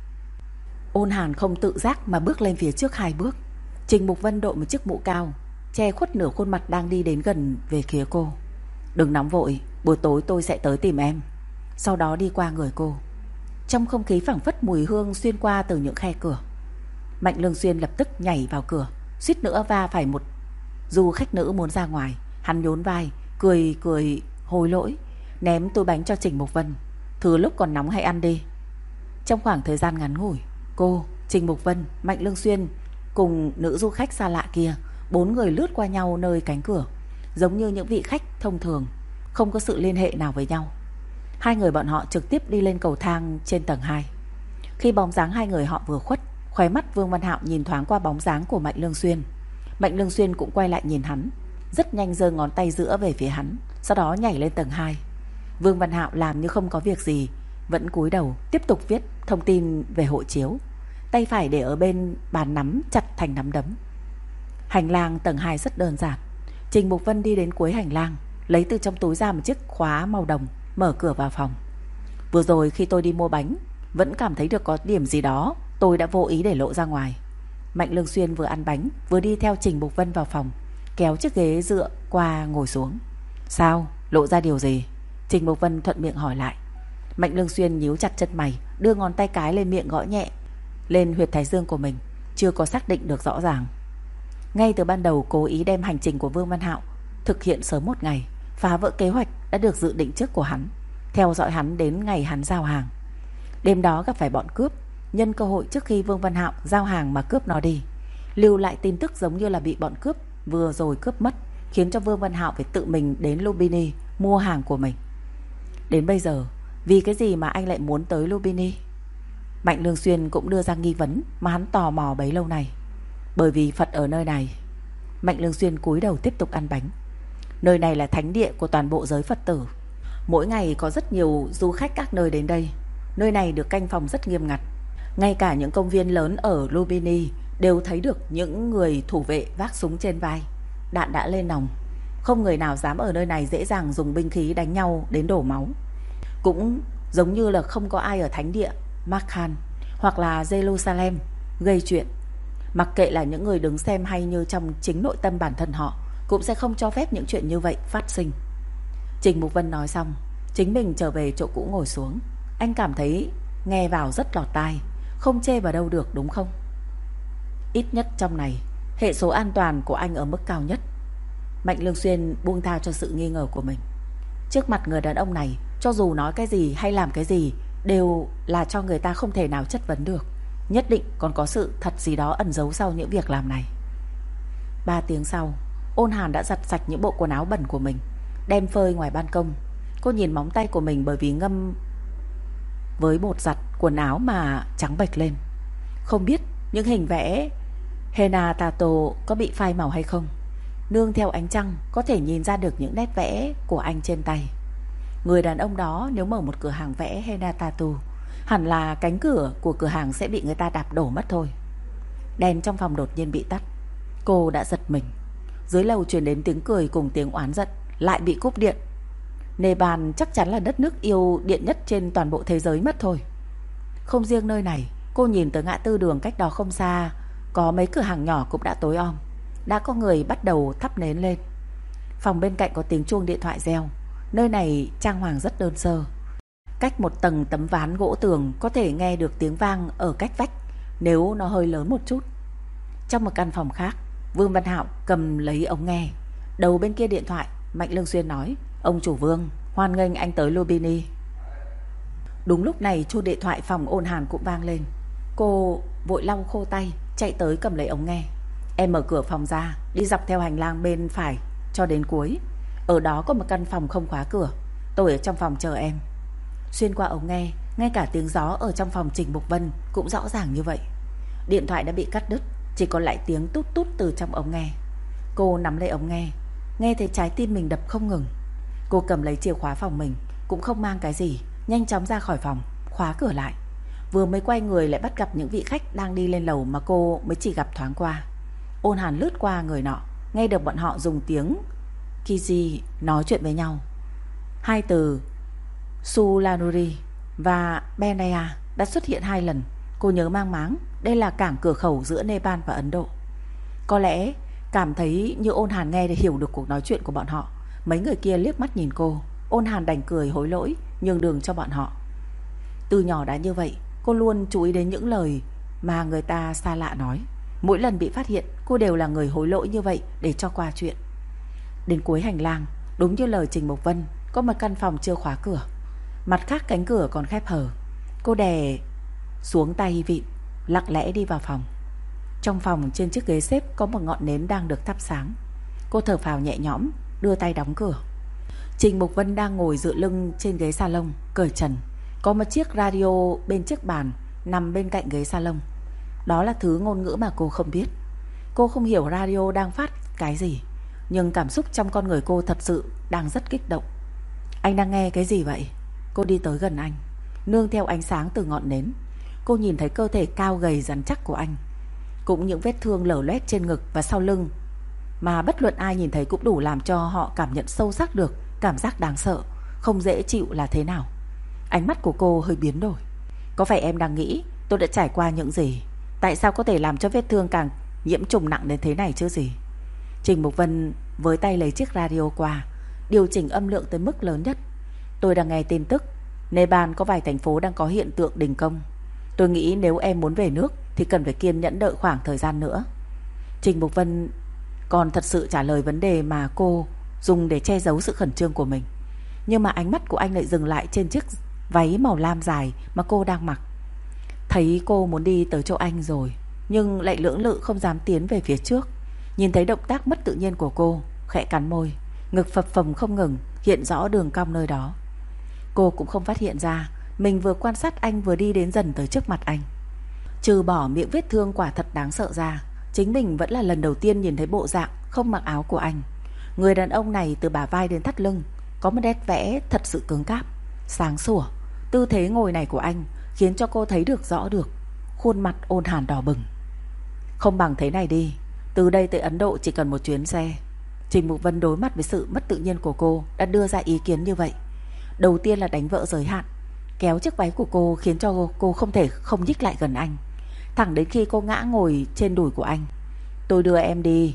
Ôn Hàn không tự giác mà bước lên phía trước 2 bước. Trình Mục Vân đội một chiếc mũ cao, che khuất nửa khuôn mặt đang đi đến gần về phía cô. Đừng nóng vội, buổi tối tôi sẽ tới tìm em. Sau đó đi qua người cô. Trong không khí phảng phất mùi hương xuyên qua từ những khe cửa. Mạnh Lương Xuyên lập tức nhảy vào cửa, suýt nữa va phải một du khách nữ muốn ra ngoài. Hắn nhún vai, cười hối lỗi, ném túi bánh cho Trình Mục Vân. Thừa lúc còn nóng hãy ăn đi. Trong khoảng thời gian ngắn ngủi, cô, Trình Mục Vân, Mạnh Lương Xuyên cùng nữ du khách xa lạ kia, 4 người lướt qua nhau nơi cánh cửa, giống như những vị khách thông thường, không có sự liên hệ nào với nhau. 2 người bọn họ trực tiếp đi lên cầu thang trên tầng 2. Khi bóng dáng 2 người họ vừa khuất, khóe mắt Vương Văn Hạo nhìn thoáng qua bóng dáng của Mạnh Lương Xuyên. Mạnh Lương Xuyên cũng quay lại nhìn hắn, rất nhanh giơ ngón tay giữa về phía hắn, sau đó nhảy lên tầng 2. Vương Văn Hạo làm như không có việc gì, vẫn cúi đầu tiếp tục viết thông tin về hộ chiếu, tay phải để ở bên bàn nắm chặt thành nắm đấm. Hành lang tầng 2 rất đơn giản. Trình Mục Vân đi đến cuối hành lang, lấy từ trong túi ra một chiếc khóa màu đồng, mở cửa vào phòng. Vừa rồi khi tôi đi mua bánh, vẫn cảm thấy được có điểm gì đó, tôi đã vô ý để lộ ra ngoài. Mạnh Lương Xuyên vừa ăn bánh vừa đi theo Trình Mục Vân vào phòng, kéo chiếc ghế dựa qua ngồi xuống. Sao? Lộ ra điều gì? Trình Mục Vân thuận miệng hỏi lại. Mạnh Lương Xuyên nhíu chặt chân mày, đưa ngón tay cái lên miệng gõ nhẹ lên huyệt thái dương của mình, chưa có xác định được rõ ràng. Ngay từ ban đầu cố ý đem hành trình của Vương Văn Hạo thực hiện sớm một ngày, phá vỡ kế hoạch đã được dự định trước của hắn, theo dõi hắn đến ngày hắn giao hàng. Đêm đó gặp phải bọn cướp, nhân cơ hội trước khi Vương Văn Hạo giao hàng mà cướp nó đi, lưu lại tin tức giống như là bị bọn cướp vừa rồi cướp mất, khiến cho Vương Văn Hạo phải tự mình đến Lumbini mua hàng của mình. Đến bây giờ, vì cái gì mà anh lại muốn tới Lumbini? Mạnh Lương Xuyên cũng đưa ra nghi vấn mà hắn tò mò bấy lâu nay. Bởi vì Phật ở nơi này. Mạnh Lương Xuyên cúi đầu tiếp tục ăn bánh. Nơi này là thánh địa của toàn bộ giới Phật tử. Mỗi ngày có rất nhiều du khách các nơi đến đây. Nơi này được canh phòng rất nghiêm ngặt. Ngay cả những công viên lớn ở Lumbini đều thấy được những người thủ vệ vác súng trên vai. Đạn đã lên nòng. Không người nào dám ở nơi này dễ dàng dùng binh khí đánh nhau đến đổ máu. Cũng giống như là không có ai ở thánh địa Makhan hoặc là Jerusalem gây chuyện. Mặc kệ là những người đứng xem hay như trong chính nội tâm bản thân họ, cũng sẽ không cho phép những chuyện như vậy phát sinh. Trình Mục Vân nói xong, chính mình trở về chỗ cũ ngồi xuống. Anh cảm thấy nghe vào rất lọt tai, không chê vào đâu được đúng không? Ít nhất trong này, hệ số an toàn của anh ở mức cao nhất. Mạnh Lương Xuyên buông tha cho sự nghi ngờ của mình. Trước mặt người đàn ông này, cho dù nói cái gì hay làm cái gì đều là cho người ta không thể nào chất vấn được. Nhất định còn có sự thật gì đó ẩn giấu sau những việc làm này. 3 tiếng sau, Ôn Hàn đã giặt sạch những bộ quần áo bẩn của mình, đem phơi ngoài ban công. Cô nhìn móng tay của mình bởi vì ngâm với bột giặt quần áo mà trắng bệch lên. Không biết những hình vẽ henna tato có bị phai màu hay không. Nương theo ánh trăng có thể nhìn ra được những nét vẽ của anh trên tay. Người đàn ông đó nếu mở một cửa hàng vẽ henna tattoo, hẳn là cánh cửa của cửa hàng sẽ bị người ta đạp đổ mất thôi. Đèn trong phòng đột nhiên bị tắt. Cô đã giật mình. Dưới lầu truyền đến tiếng cười cùng tiếng oán giận. Lại bị cúp điện. Nepal chắc chắn là đất nước yêu điện nhất trên toàn bộ thế giới mất thôi. Không riêng nơi này, cô nhìn tới ngã tư đường cách đó không xa, có mấy cửa hàng nhỏ cũng đã tối om. Đã có người bắt đầu thắp nến lên. Phòng bên cạnh có tiếng chuông điện thoại reo. Nơi này trang hoàng rất đơn sơ. Cách một tầng tấm ván gỗ tường có thể nghe được tiếng vang ở cách vách nếu nó hơi lớn một chút. Trong một căn phòng khác, Vương Văn Hạo cầm lấy ống nghe. Đầu bên kia điện thoại, Mạnh Lương Xuyên nói: Ông chủ Vương, hoan nghênh anh tới Lumbini. Đúng lúc này chuông điện thoại phòng Ôn Hàn cũng vang lên. Cô vội lau khô tay, chạy tới cầm lấy ống nghe. Em mở cửa phòng ra, đi dọc theo hành lang bên phải cho đến cuối. Ở đó có một căn phòng không khóa cửa. Tôi ở trong phòng chờ em. Xuyên qua ống nghe, ngay cả tiếng gió ở trong phòng Trình Mục Vân cũng rõ ràng như vậy. Điện thoại đã bị cắt đứt, chỉ còn lại tiếng tút tút từ trong ống nghe. Cô nắm lấy ống nghe, nghe thấy trái tim mình đập không ngừng. Cô cầm lấy chìa khóa phòng mình, cũng không mang cái gì, nhanh chóng ra khỏi phòng, khóa cửa lại. Vừa mới quay người lại bắt gặp những vị khách đang đi lên lầu mà cô mới chỉ gặp thoáng qua. Ôn Hàn lướt qua người nọ, nghe được bọn họ dùng tiếng Kiji nói chuyện với nhau. Hai từ Sulanuri và Benaya đã xuất hiện 2 lần. Cô nhớ mang máng đây là cảng cửa khẩu giữa Nepal và Ấn Độ. Có lẽ cảm thấy như Ôn Hàn nghe để hiểu được cuộc nói chuyện của bọn họ. Mấy người kia liếc mắt nhìn cô. Ôn Hàn đành cười hối lỗi, nhường đường cho bọn họ. Từ nhỏ đã như vậy, cô luôn chú ý đến những lời mà người ta xa lạ nói. Mỗi lần bị phát hiện, cô đều là người hối lỗi như vậy để cho qua chuyện. Đến cuối hành lang, đúng như lời Trình Mục Vân, có một căn phòng chưa khóa cửa. Mặt khác cánh cửa còn khép hờ. Cô đè xuống tay vịn, lặng lẽ đi vào phòng. Trong phòng trên chiếc ghế xếp có một ngọn nến đang được thắp sáng. Cô thở phào nhẹ nhõm, đưa tay đóng cửa. Trình Mục Vân đang ngồi dựa lưng trên ghế salon, cởi trần. Có một chiếc radio bên chiếc bàn nằm bên cạnh ghế salon. Đó là thứ ngôn ngữ mà cô không biết. Cô không hiểu radio đang phát cái gì, nhưng cảm xúc trong con người cô thật sự đang rất kích động. Anh đang nghe cái gì vậy? Cô đi tới gần anh, nương theo ánh sáng từ ngọn nến. Cô nhìn thấy cơ thể cao gầy rắn chắc của anh, cũng những vết thương lở loét trên ngực và sau lưng, mà bất luận ai nhìn thấy cũng đủ làm cho họ cảm nhận sâu sắc được cảm giác đáng sợ, không dễ chịu là thế nào. Ánh mắt của cô hơi biến đổi. Có phải em đang nghĩ tôi đã trải qua những gì? Tại sao có thể làm cho vết thương càng nhiễm trùng nặng đến thế này chứ gì? Trình Mục Vân với tay lấy chiếc radio qua, điều chỉnh âm lượng tới mức lớn nhất. Tôi đang nghe tin tức Nepal có vài thành phố đang có hiện tượng đình công. Tôi nghĩ nếu em muốn về nước thì cần phải kiên nhẫn đợi khoảng thời gian nữa. Trình Mục Vân còn thật sự trả lời vấn đề mà cô dùng để che giấu sự khẩn trương của mình. Nhưng mà ánh mắt của anh lại dừng lại trên chiếc váy màu lam dài mà cô đang mặc. Thấy cô muốn đi tới chỗ anh rồi, nhưng lại lưỡng lự không dám tiến về phía trước. Nhìn thấy động tác mất tự nhiên của cô, khẽ cắn môi, ngực phập phồng không ngừng, hiện rõ đường cong nơi đó. Cô cũng không phát hiện ra mình vừa quan sát anh vừa đi đến dần tới trước mặt anh. Trừ bỏ miệng vết thương quả thật đáng sợ ra, chính mình vẫn là lần đầu tiên nhìn thấy bộ dạng không mặc áo của anh. Người đàn ông này từ bả vai đến thắt lưng có một nét vẽ thật sự cứng cáp, sáng sủa. Tư thế ngồi này của anh khiến cho cô thấy được rõ được khuôn mặt Ôn Hàn đỏ bừng. Không bằng thế này đi, từ đây tới Ấn Độ chỉ cần một chuyến xe. Trình Mục Vân đối mặt với sự mất tự nhiên của cô đã đưa ra ý kiến như vậy. Đầu tiên là đánh vỡ giới hạn, kéo chiếc váy của cô khiến cho cô không thể không nhích lại gần anh, thẳng đến khi cô ngã ngồi trên đùi của anh. Tôi đưa em đi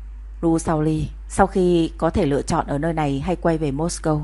Rusauli, sau khi có thể lựa chọn ở nơi này hay quay về Moscow.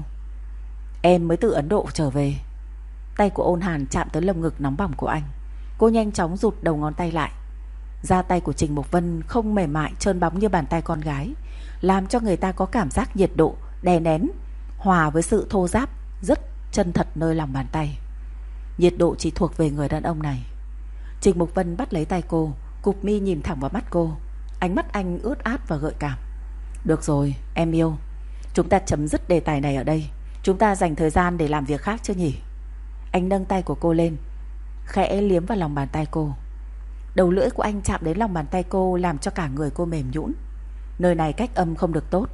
Em mới từ Ấn Độ trở về. Tay của Ôn Hàn chạm tới lồng ngực nóng bỏng của anh. Cô nhanh chóng rụt đầu ngón tay lại. Da tay của Trình Mục Vân không mềm mại trơn bóng như bàn tay con gái, làm cho người ta có cảm giác nhiệt độ đè nén hòa với sự thô ráp rất chân thật nơi lòng bàn tay. Nhiệt độ chỉ thuộc về người đàn ông này. Trình Mục Vân bắt lấy tay cô, cụp mi nhìn thẳng vào mắt cô. Ánh mắt anh ướt át và gợi cảm. Được rồi, em yêu, chúng ta chấm dứt đề tài này ở đây. Chúng ta dành thời gian để làm việc khác chứ nhỉ? Anh nâng tay của cô lên, khẽ liếm vào lòng bàn tay cô. Đầu lưỡi của anh chạm đến lòng bàn tay cô, làm cho cả người cô mềm nhũn. Nơi này cách âm không được tốt.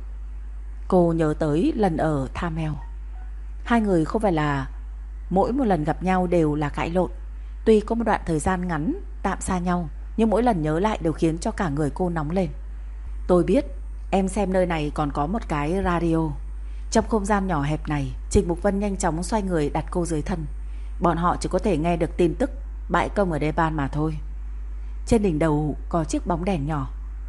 Cô nhớ tới lần ở Thamel. Hai người không phải là mỗi một lần gặp nhau đều là cãi lộn. Tuy có một đoạn thời gian ngắn tạm xa nhau, nhưng mỗi lần nhớ lại đều khiến cho cả người cô nóng lên. Tôi biết em xem nơi này còn có một cái radio. Trong không gian nhỏ hẹp này, Trình Mục Vân nhanh chóng xoay người đặt cô dưới thân. Bọn họ chỉ có thể nghe được tin tức bãi công ở Nepal mà thôi. Trên đỉnh đầu có chiếc bóng đèn nhỏ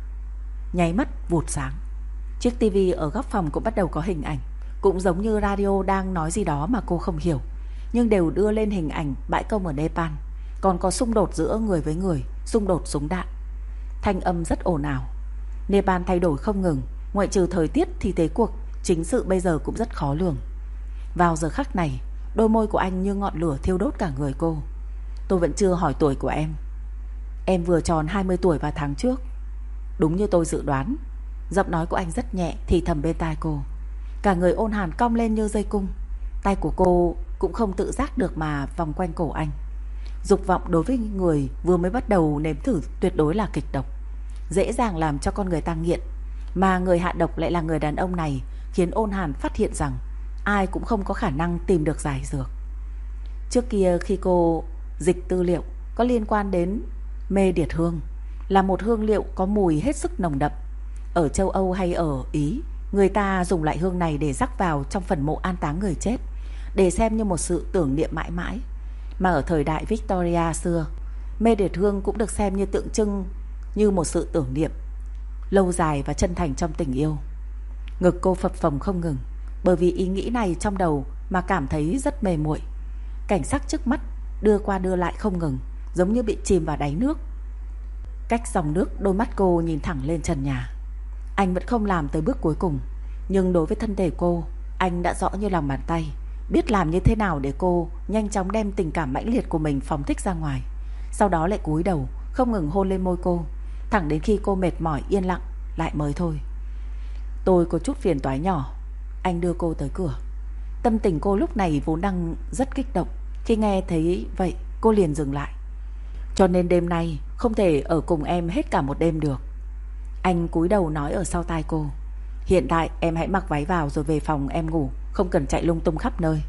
nháy mắt vụt sáng. Chiếc tivi ở góc phòng cũng bắt đầu có hình ảnh, cũng giống như radio đang nói gì đó mà cô không hiểu, nhưng đều đưa lên hình ảnh bãi công ở Nepal. Còn có xung đột giữa người với người, xung đột súng đạn. Thanh âm rất ồn ào. Nepal thay đổi không ngừng, ngoại trừ thời tiết thì thế cuộc chính sự bây giờ cũng rất khó lường. Vào giờ khắc này, Đôi môi của anh như ngọn lửa thiêu đốt cả người cô. Tôi vẫn chưa hỏi tuổi của em. Em vừa tròn 20 tuổi vào tháng trước. Đúng như tôi dự đoán. Giọng nói của anh rất nhẹ, thì thầm bên tai cô. Cả người ôn hàn cong lên như dây cung. Tay của cô cũng không tự giác được mà vòng quanh cổ anh. Dục vọng đối với người vừa mới bắt đầu nếm thử tuyệt đối là kịch độc, dễ dàng làm cho con người ta nghiện. Mà người hạ độc lại là người đàn ông này, khiến ôn hàn phát hiện rằng ai cũng không có khả năng tìm được giải dược. Trước kia khi cô dịch tư liệu có liên quan đến mê điệt hương, là một hương liệu có mùi hết sức nồng đậm. Ở châu Âu hay ở Ý, người ta dùng loại hương này để rắc vào trong phần mộ an táng người chết, để xem như một sự tưởng niệm mãi mãi. Mà ở thời đại Victoria xưa, mê điệt hương cũng được xem như tượng trưng, như một sự tưởng niệm lâu dài và chân thành trong tình yêu. Ngực cô phập phồng không ngừng, bởi vì ý nghĩ này trong đầu mà cảm thấy rất mê muội. Cảnh sắc trước mắt đưa qua đưa lại không ngừng, giống như bị chìm vào đáy nước. Cách dòng nước, đôi mắt cô nhìn thẳng lên trần nhà. Anh vẫn không làm tới bước cuối cùng, nhưng đối với thân thể cô, anh đã rõ như lòng bàn tay, biết làm như thế nào để cô nhanh chóng đem tình cảm mãnh liệt của mình phóng thích ra ngoài. Sau đó lại cúi đầu không ngừng hôn lên môi cô, thẳng đến khi cô mệt mỏi yên lặng lại mới thôi. Tôi có chút phiền toái nhỏ. Anh đưa cô tới cửa. Tâm tình cô lúc này vốn đang rất kích động. Khi nghe thấy vậy, cô liền dừng lại. Cho nên đêm nay không thể ở cùng em hết cả một đêm được. Anh cúi đầu nói ở sau tai cô. Hiện tại em hãy mặc váy vào rồi về phòng em ngủ, không cần chạy lung tung khắp nơi.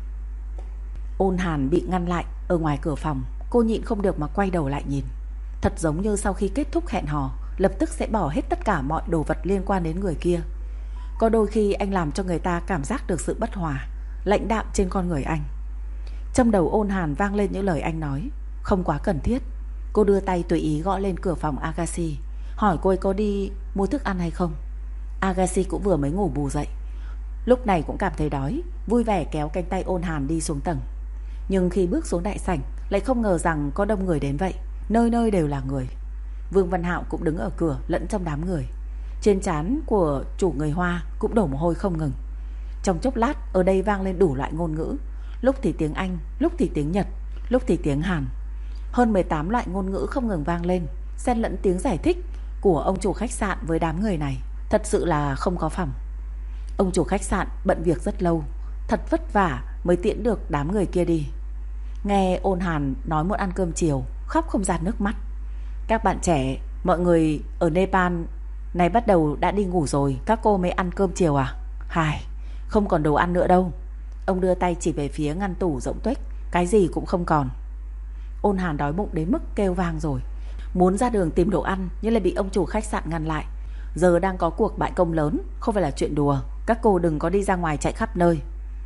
Ôn hàn bị ngăn lại ở ngoài cửa phòng. Cô nhịn không được mà quay đầu lại nhìn. Thật giống như sau khi kết thúc hẹn hò, lập tức sẽ bỏ hết tất cả mọi đồ vật liên quan đến người kia. Có đôi khi anh làm cho người ta cảm giác được sự bất hòa, lãnh đạm trên con người anh. Trong đầu ôn hàn vang lên những lời anh nói. Không quá cần thiết. Cô đưa tay tùy ý gõ lên cửa phòng Agassi, hỏi cô ấy có đi mua thức ăn hay không. Agassi cũng vừa mới ngủ bù dậy, lúc này cũng cảm thấy đói, vui vẻ kéo cánh tay ôn hàn đi xuống tầng. Nhưng khi bước xuống đại sảnh, lại không ngờ rằng có đông người đến vậy. Nơi nơi đều là người. Vương Văn Hạo cũng đứng ở cửa lẫn trong đám người. Trên trán của chủ người Hoa cũng đổ mồ hôi không ngừng. Trong chốc lát ở đây vang lên đủ loại ngôn ngữ, lúc thì tiếng Anh, lúc thì tiếng Nhật, lúc thì tiếng Hàn. Hơn 18 loại ngôn ngữ không ngừng vang lên, xen lẫn tiếng giải thích của ông chủ khách sạn với đám người này. Thật sự là không có phòng. Ông chủ khách sạn bận việc rất lâu, thật vất vả mới tiễn được đám người kia đi. Nghe ôn hàn nói muốn ăn cơm chiều, khóc không ra nước mắt. Các bạn trẻ, mọi người ở Nepal này bắt đầu đã đi ngủ rồi, các cô mới ăn cơm chiều à? Hài, không còn đồ ăn nữa đâu. Ông đưa tay chỉ về phía ngăn tủ rỗng tuếch, cái gì cũng không còn. Ôn hàn đói bụng đến mức kêu vang rồi, muốn ra đường tìm đồ ăn nhưng lại bị ông chủ khách sạn ngăn lại. Giờ đang có cuộc bãi công lớn, không phải là chuyện đùa, các cô đừng có đi ra ngoài chạy khắp nơi.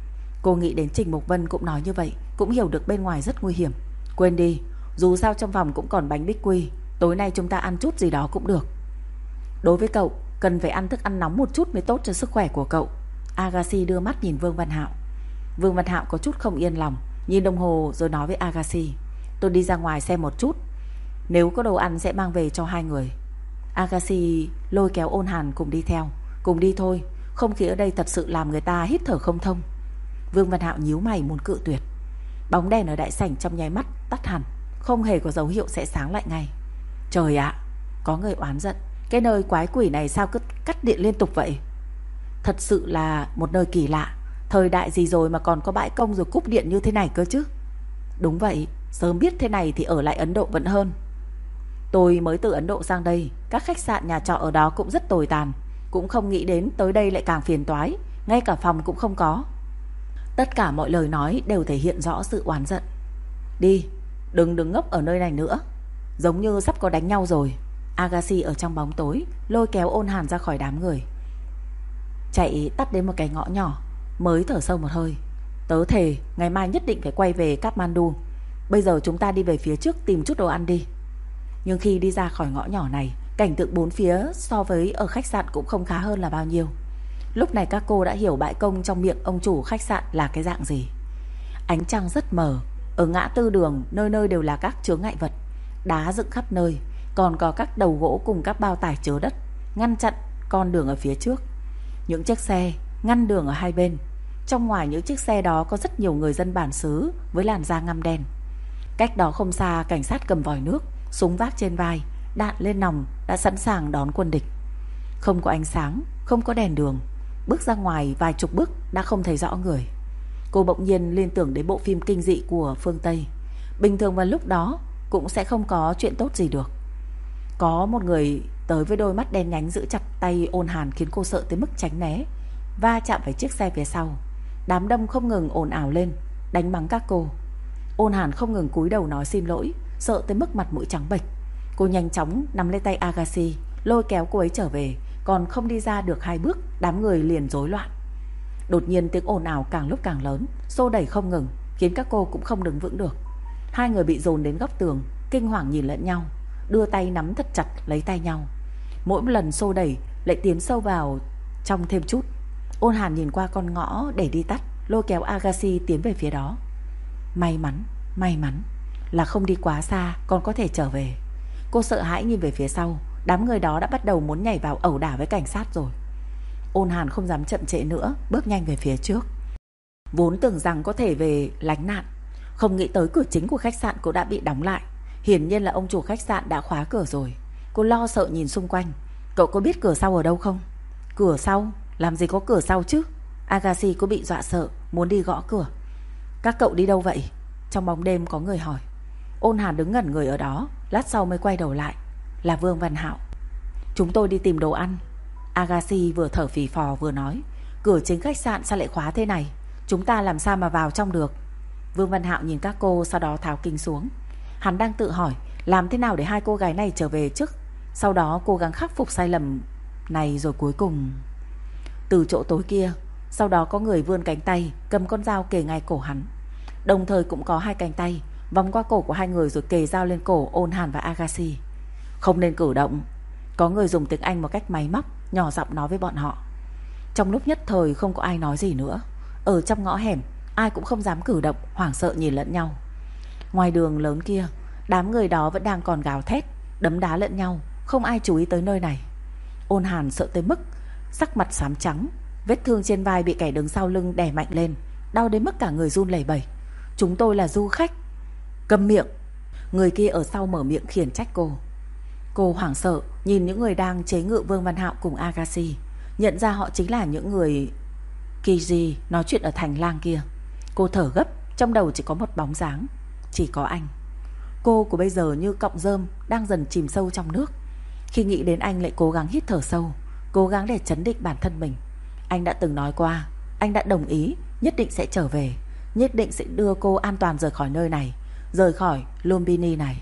Cô nghĩ đến Trình Mục Vân cũng nói như vậy, cũng hiểu được bên ngoài rất nguy hiểm. Quên đi, dù sao trong phòng cũng còn bánh bích quy, tối nay chúng ta ăn chút gì đó cũng được. Đối với cậu, cần phải ăn thức ăn nóng một chút mới tốt cho sức khỏe của cậu. Agassi đưa mắt nhìn Vương Văn Hạo. Vương Văn Hạo có chút không yên lòng, nhìn đồng hồ rồi nói với Agassi. Tôi đi ra ngoài xem một chút, nếu có đồ ăn sẽ mang về cho hai người. Agassi lôi kéo ôn hàn cùng đi theo. Cùng đi thôi, không khí ở đây thật sự làm người ta hít thở không thông. Vương Văn Hạo nhíu mày muốn cự tuyệt. Bóng đèn ở đại sảnh trong nháy mắt tắt hẳn, không hề có dấu hiệu sẽ sáng lại ngay. Trời ạ, có người oán giận, cái nơi quái quỷ này sao cứ cắt điện liên tục vậy? Thật sự là một nơi kỳ lạ. Thời đại gì rồi mà còn có bãi công rồi cúp điện như thế này cơ chứ? Đúng vậy, sớm biết thế này thì ở lại Ấn Độ vẫn hơn. Tôi mới từ Ấn Độ sang đây, các khách sạn nhà trọ ở đó cũng rất tồi tàn, cũng không nghĩ đến tới đây lại càng phiền toái, ngay cả phòng cũng không có. Tất cả mọi lời nói đều thể hiện rõ sự oán giận. Đi, đừng đứng ngốc ở nơi này nữa, giống như sắp có đánh nhau rồi. Agassi ở trong bóng tối lôi kéo ôn hàn ra khỏi đám người, chạy tắt đến một cái ngõ nhỏ, mới thở sâu một hơi. Tớ thề ngày mai nhất định phải quay về Kathmandu. Bây giờ chúng ta đi về phía trước tìm chút đồ ăn đi. Nhưng khi đi ra khỏi ngõ nhỏ này, cảnh tượng bốn phía so với ở khách sạn cũng không khá hơn là bao nhiêu. Lúc này các cô đã hiểu bãi công trong miệng ông chủ khách sạn là cái dạng gì. Ánh trăng rất mờ, ở ngã tư đường nơi nơi đều là các chướng ngại vật, đá dựng khắp nơi, còn có các đầu gỗ cùng các bao tải chứa đất ngăn chặn con đường ở phía trước. Những chiếc xe ngăn đường ở hai bên. Trong ngoài những chiếc xe đó có rất nhiều người dân bản xứ với làn da ngăm đen. Cách đó không xa, cảnh sát cầm vòi nước, súng vác trên vai, đạn lên nòng, đã sẵn sàng đón quân địch. Không có ánh sáng, không có đèn đường. Bước ra ngoài vài chục bước đã không thấy rõ người. Cô bỗng nhiên liên tưởng đến bộ phim kinh dị của phương Tây. Bình thường vào lúc đó cũng sẽ không có chuyện tốt gì được. Có một người tới với đôi mắt đen nhánh giữ chặt tay Ôn Hàn, khiến cô sợ tới mức tránh né, va chạm phải chiếc xe phía sau. Đám đông không ngừng ồn ào lên, đánh mắng các cô. Ôn Hàn không ngừng cúi đầu nói xin lỗi, sợ tới mức mặt mũi trắng bệch. Cô nhanh chóng nắm lấy tay Agassi, lôi kéo cô ấy trở về. Còn không đi ra được 2 bước, đám người liền rối loạn. Đột nhiên tiếng ồn ào càng lúc càng lớn, xô đẩy không ngừng, khiến các cô cũng không đứng vững được. 2 người bị dồn đến góc tường, kinh hoàng nhìn lẫn nhau, đưa tay nắm thật chặt lấy tay nhau. Mỗi một lần xô đẩy lại tiến sâu vào trong thêm chút. Ôn Hàn nhìn qua con ngõ để đi tắt, lôi kéo Agassi tiến về phía đó. May mắn là không đi quá xa, còn có thể trở về. Cô sợ hãi nhìn về phía sau, đám người đó đã bắt đầu muốn nhảy vào ẩu đả với cảnh sát rồi. Ôn Hàn không dám chậm trễ nữa, bước nhanh về phía trước. Vốn tưởng rằng có thể về lánh nạn, không nghĩ tới cửa chính của khách sạn cũng đã bị đóng lại. Hiển nhiên là ông chủ khách sạn đã khóa cửa rồi. Cô lo sợ nhìn xung quanh. Cậu có biết cửa sau ở đâu không? Cửa sau? Làm gì có cửa sau chứ? Agassi có bị dọa sợ, muốn đi gõ cửa. Các cậu đi đâu vậy? Trong bóng đêm có người hỏi. Ôn Hàn đứng ngẩn người ở đó, lát sau mới quay đầu lại. Là Vương Văn Hạo. Chúng tôi đi tìm đồ ăn. Agassi vừa thở phì phò vừa nói. Cửa chính khách sạn sao lại khóa thế này? Chúng ta làm sao mà vào trong được? Vương Văn Hạo nhìn các cô, sau đó tháo kính xuống. Hắn đang tự hỏi làm thế nào để 2 cô gái này trở về trước, sau đó cố gắng khắc phục sai lầm này, rồi cuối cùng... Từ chỗ tối kia, sau đó có người vươn cánh tay, cầm con dao kề ngay cổ hắn. Đồng thời cũng có 2 cánh tay vòng qua cổ của 2 người rồi kề dao lên cổ Ôn Hàn và Agassi. Không nên cử động. Có người dùng tiếng Anh một cách máy móc, nhỏ giọng nói với bọn họ. Trong lúc nhất thời không có ai nói gì nữa. Ở trong ngõ hẻm, ai cũng không dám cử động, hoảng sợ nhìn lẫn nhau. Ngoài đường lớn kia, đám người đó vẫn đang còn gào thét, đấm đá lẫn nhau, không ai chú ý tới nơi này. Ôn Hàn sợ tới mức sắc mặt xám trắng, vết thương trên vai bị kẻ đứng sau lưng đè mạnh lên, đau đến mức cả người run lẩy bẩy. Chúng tôi là du khách. Câm miệng. Người kia ở sau mở miệng khiển trách cô. Cô hoảng sợ nhìn những người đang chế ngự Vương Văn Hạo cùng Agassi, nhận ra họ chính là những người Kiji nói chuyện ở thành lang kia. Cô thở gấp, trong đầu chỉ có một bóng dáng, chỉ có anh. Cô của bây giờ như cọng rơm đang dần chìm sâu trong nước. Khi nghĩ đến anh lại cố gắng hít thở sâu, cố gắng để trấn định bản thân mình. Anh đã từng nói qua, anh đã đồng ý nhất định sẽ trở về, nhất định sẽ đưa cô an toàn rời khỏi nơi này, rời khỏi Lumbini này.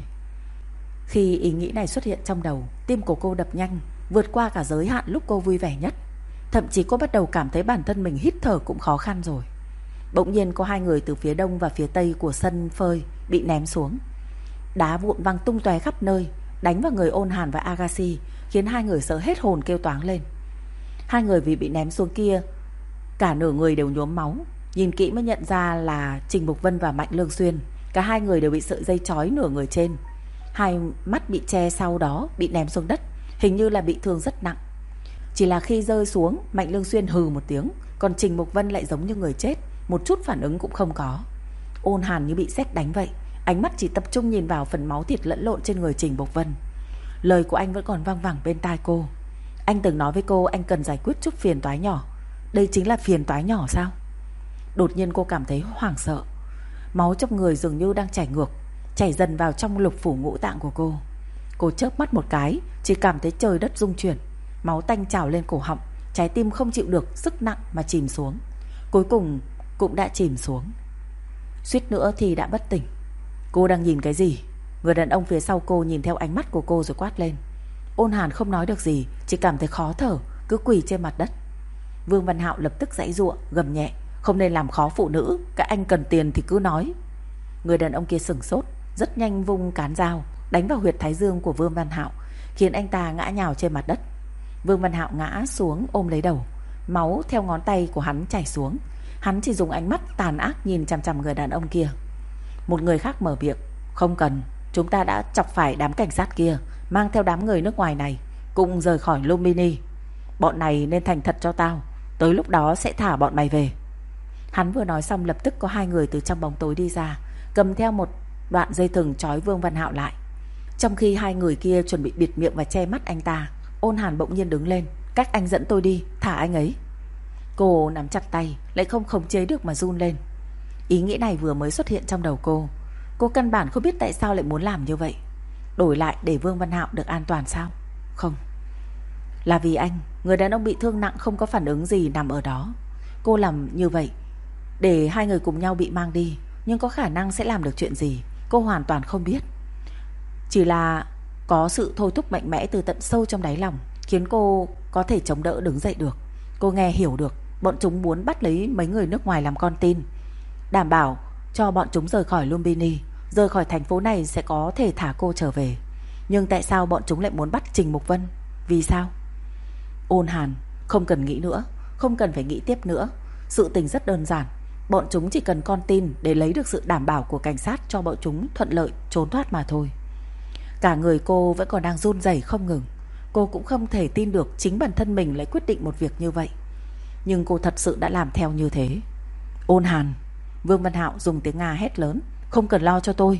Khi ý nghĩ này xuất hiện trong đầu, tim của cô đập nhanh, vượt qua cả giới hạn lúc cô vui vẻ nhất. Thậm chí cô bắt đầu cảm thấy bản thân mình hít thở cũng khó khăn rồi. Bỗng nhiên có 2 người từ phía đông và phía tây của sân phơi bị ném xuống. Đá vụn văng tung tóe khắp nơi, đánh vào người Ôn Hàn và Agassi, khiến 2 người sợ hết hồn kêu toáng lên. 2 người vì bị ném xuống kia, cả nửa người đều nhuốm máu. Nhìn kỹ mới nhận ra là Trình Mục Vân và Mạnh Lương Xuyên. Cả 2 người đều bị sợi dây trói nửa người trên, 2 mắt bị che, sau đó bị ném xuống đất, hình như là bị thương rất nặng. Chỉ là khi rơi xuống, Mạnh Lương Xuyên hừ một tiếng, còn Trình Mục Vân lại giống như người chết, một chút phản ứng cũng không có. Ôn Hàn như bị sét đánh vậy, ánh mắt chỉ tập trung nhìn vào phần máu thịt lẫn lộn trên người Trình Mục Vân. Lời của anh vẫn còn vang vẳng bên tai cô. Anh từng nói với cô anh cần giải quyết chút phiền toái nhỏ. Đây chính là phiền toái nhỏ sao? Đột nhiên cô cảm thấy hoảng sợ. Máu trong người dường như đang chảy ngược, chảy dần vào trong lục phủ ngũ tạng của cô. Cô chớp mắt một cái, chỉ cảm thấy trời đất rung chuyển, máu tanh trào lên cổ họng, trái tim không chịu được sức nặng mà chìm xuống. Cuối cùng cũng đã chìm xuống, suýt nữa thì đã bất tỉnh. Cô đang nhìn cái gì? Người đàn ông phía sau cô nhìn theo ánh mắt của cô rồi quát lên. Ôn Hàn không nói được gì, chỉ cảm thấy khó thở, cứ quỳ trên mặt đất. Vương Văn Hạo lập tức giãy giụa, gầm nhẹ. Không nên làm khó phụ nữ, các anh cần tiền thì cứ nói. Người đàn ông kia sửng sốt, rất nhanh vung cán dao đánh vào huyệt thái dương của Vương Văn Hạo, khiến anh ta ngã nhào trên mặt đất. Vương Văn Hạo ngã xuống ôm lấy đầu, máu theo ngón tay của hắn chảy xuống. Hắn chỉ dùng ánh mắt tàn ác nhìn chằm chằm người đàn ông kia. Một người khác mở miệng. Không cần, chúng ta đã chọc phải đám cảnh sát kia, mang theo đám người nước ngoài này cùng rời khỏi Lumbini. Bọn này nên thành thật cho tao, tới lúc đó sẽ thả bọn mày về. Hắn vừa nói xong lập tức có 2 người từ trong bóng tối đi ra, cầm theo một đoạn dây thừng trói Vương Văn Hạo lại. Trong khi 2 người kia chuẩn bị bịt miệng và che mắt anh ta, Ôn Hàn bỗng nhiên đứng lên. Các anh dẫn tôi đi, thả anh ấy. Cô nắm chặt tay, lại không khống chế được mà run lên. Ý nghĩ này vừa mới xuất hiện trong đầu cô. Cô căn bản không biết tại sao lại muốn làm như vậy. Đổi lại để Vương Văn Hạo được an toàn sao? Không. Là vì anh, người đàn ông bị thương nặng không có phản ứng gì nằm ở đó. Cô làm như vậy để 2 người cùng nhau bị mang đi, nhưng có khả năng sẽ làm được chuyện gì cô hoàn toàn không biết. Chỉ là có sự thôi thúc mạnh mẽ từ tận sâu trong đáy lòng khiến cô có thể chống đỡ đứng dậy được. Cô nghe hiểu được bọn chúng muốn bắt lấy mấy người nước ngoài làm con tin, đảm bảo cho bọn chúng rời khỏi Lumbini, rời khỏi thành phố này sẽ có thể thả cô trở về. Nhưng tại sao bọn chúng lại muốn bắt Trình Mục Vân? Vì sao? Ôn Hàn, không cần nghĩ nữa, không cần phải nghĩ tiếp nữa. Sự tình rất đơn giản. Bọn chúng chỉ cần con tin để lấy được sự đảm bảo của cảnh sát cho bọn chúng thuận lợi trốn thoát mà thôi. Cả người cô vẫn còn đang run rẩy không ngừng. Cô cũng không thể tin được chính bản thân mình lại quyết định một việc như vậy. Nhưng cô thật sự đã làm theo như thế. Ôn Hàn, Vương Văn Hạo dùng tiếng Nga hét lớn. Không cần lo cho tôi.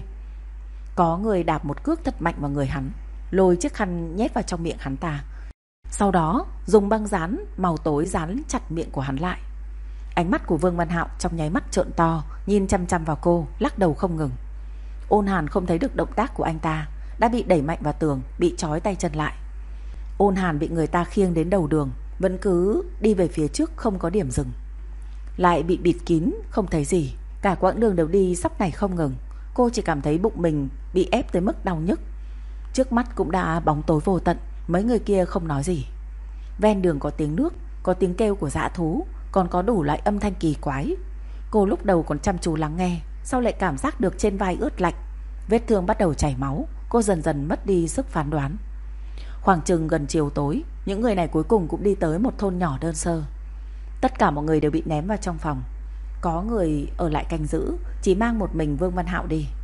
Có người đạp một cước thật mạnh vào người hắn, lôi chiếc khăn nhét vào trong miệng hắn ta. Sau đó dùng băng dán màu tối dán chặt miệng của hắn lại. Ánh mắt của Vương Văn Hạo trong nháy mắt trợn to, nhìn chăm chăm vào cô, lắc đầu không ngừng. Ôn Hàn không thấy được động tác của anh ta, đã bị đẩy mạnh vào tường, bị trói tay chân lại. Ôn Hàn bị người ta khiêng đến đầu đường, vẫn cứ đi về phía trước không có điểm dừng. Lại bị bịt kín, không thấy gì. Cả quãng đường đều đi sóc này không ngừng. Cô chỉ cảm thấy bụng mình bị ép tới mức đau nhức. Trước mắt cũng đã bóng tối vô tận. Mấy người kia không nói gì. Ven đường có tiếng nước, có tiếng kêu của dã thú, còn có đủ loại âm thanh kỳ quái. Cô lúc đầu còn chăm chú lắng nghe, sau lại cảm giác được trên vai ướt lạnh. Vết thương bắt đầu chảy máu. Cô dần dần mất đi sức phán đoán. Khoảng chừng gần chiều tối, những người này cuối cùng cũng đi tới một thôn nhỏ đơn sơ. Tất cả mọi người đều bị ném vào trong phòng. Có người ở lại canh giữ, chỉ mang một mình Vương Văn Hạo đi.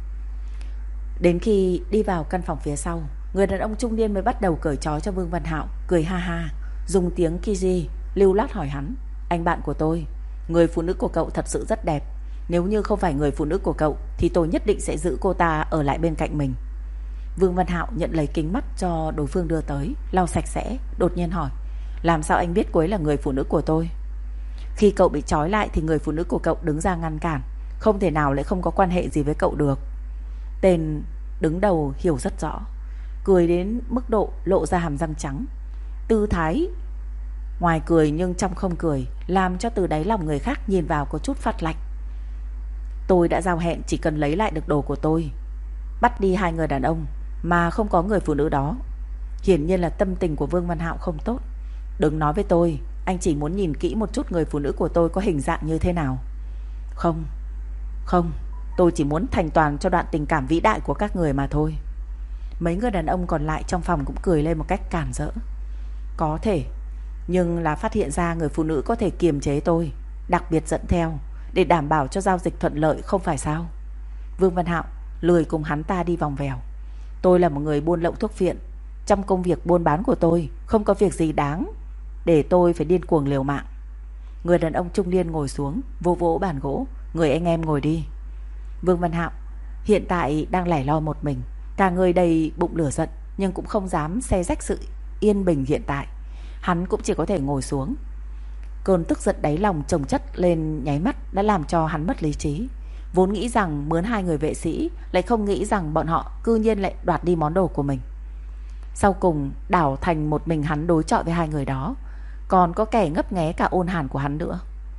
Đến khi đi vào căn phòng phía sau, người đàn ông trung niên mới bắt đầu cởi trói cho Vương Văn Hạo, cười ha ha, dùng tiếng Kiji lưu loát hỏi hắn. Anh bạn của tôi, người phụ nữ của cậu thật sự rất đẹp. Nếu như không phải người phụ nữ của cậu thì tôi nhất định sẽ giữ cô ta ở lại bên cạnh mình. Vương Văn Hạo nhận lấy kính mắt cho đối phương đưa tới, lau sạch sẽ, đột nhiên hỏi. Làm sao anh biết cô ấy là người phụ nữ của tôi? Khi cậu bị trói lại thì người phụ nữ của cậu đứng ra ngăn cản, không thể nào lại không có quan hệ gì với cậu được. Tên đứng đầu hiểu rất rõ, cười đến mức độ lộ ra hàm răng trắng. Tư thái ngoài cười nhưng trong không cười, làm cho từ đáy lòng người khác nhìn vào có chút phát lạnh. Tôi đã giao hẹn chỉ cần lấy lại được đồ của tôi, bắt đi 2 người đàn ông, mà không có người phụ nữ đó. Hiển nhiên là tâm tình của Vương Văn Hạo không tốt. Đừng nói với tôi, anh chỉ muốn nhìn kỹ một chút người phụ nữ của tôi có hình dạng như thế nào. Không, không, tôi chỉ muốn thành toàn cho đoạn tình cảm vĩ đại của các người mà thôi. Mấy người đàn ông còn lại trong phòng cũng cười lên một cách cản rỡ. Có thể, nhưng là phát hiện ra người phụ nữ có thể kiềm chế tôi, đặc biệt dẫn theo, để đảm bảo cho giao dịch thuận lợi, không phải sao? Vương Văn Hạo lười cùng hắn ta đi vòng vèo. Tôi là một người buôn lậu thuốc phiện. Trong công việc buôn bán của tôi không có việc gì đáng để tôi phải điên cuồng liều mạng. Người đàn ông trung niên ngồi xuống, vỗ vỗ bàn gỗ. Người anh em ngồi đi. Vương Văn Hạo hiện tại đang lẻ loi một mình, cả người đầy bụng lửa giận, nhưng cũng không dám xé rách sự yên bình hiện tại. Hắn cũng chỉ có thể ngồi xuống. Cơn tức giận đáy lòng chồng chất lên nháy mắt đã làm cho hắn mất lý trí. Vốn nghĩ rằng mướn 2 người vệ sĩ, lại không nghĩ rằng bọn họ cư nhiên lại đoạt đi món đồ của mình. Sau cùng đảo thành một mình hắn đối chọi với 2 người đó, còn có kẻ ngấp nghé cả Ôn Hàn của hắn nữa.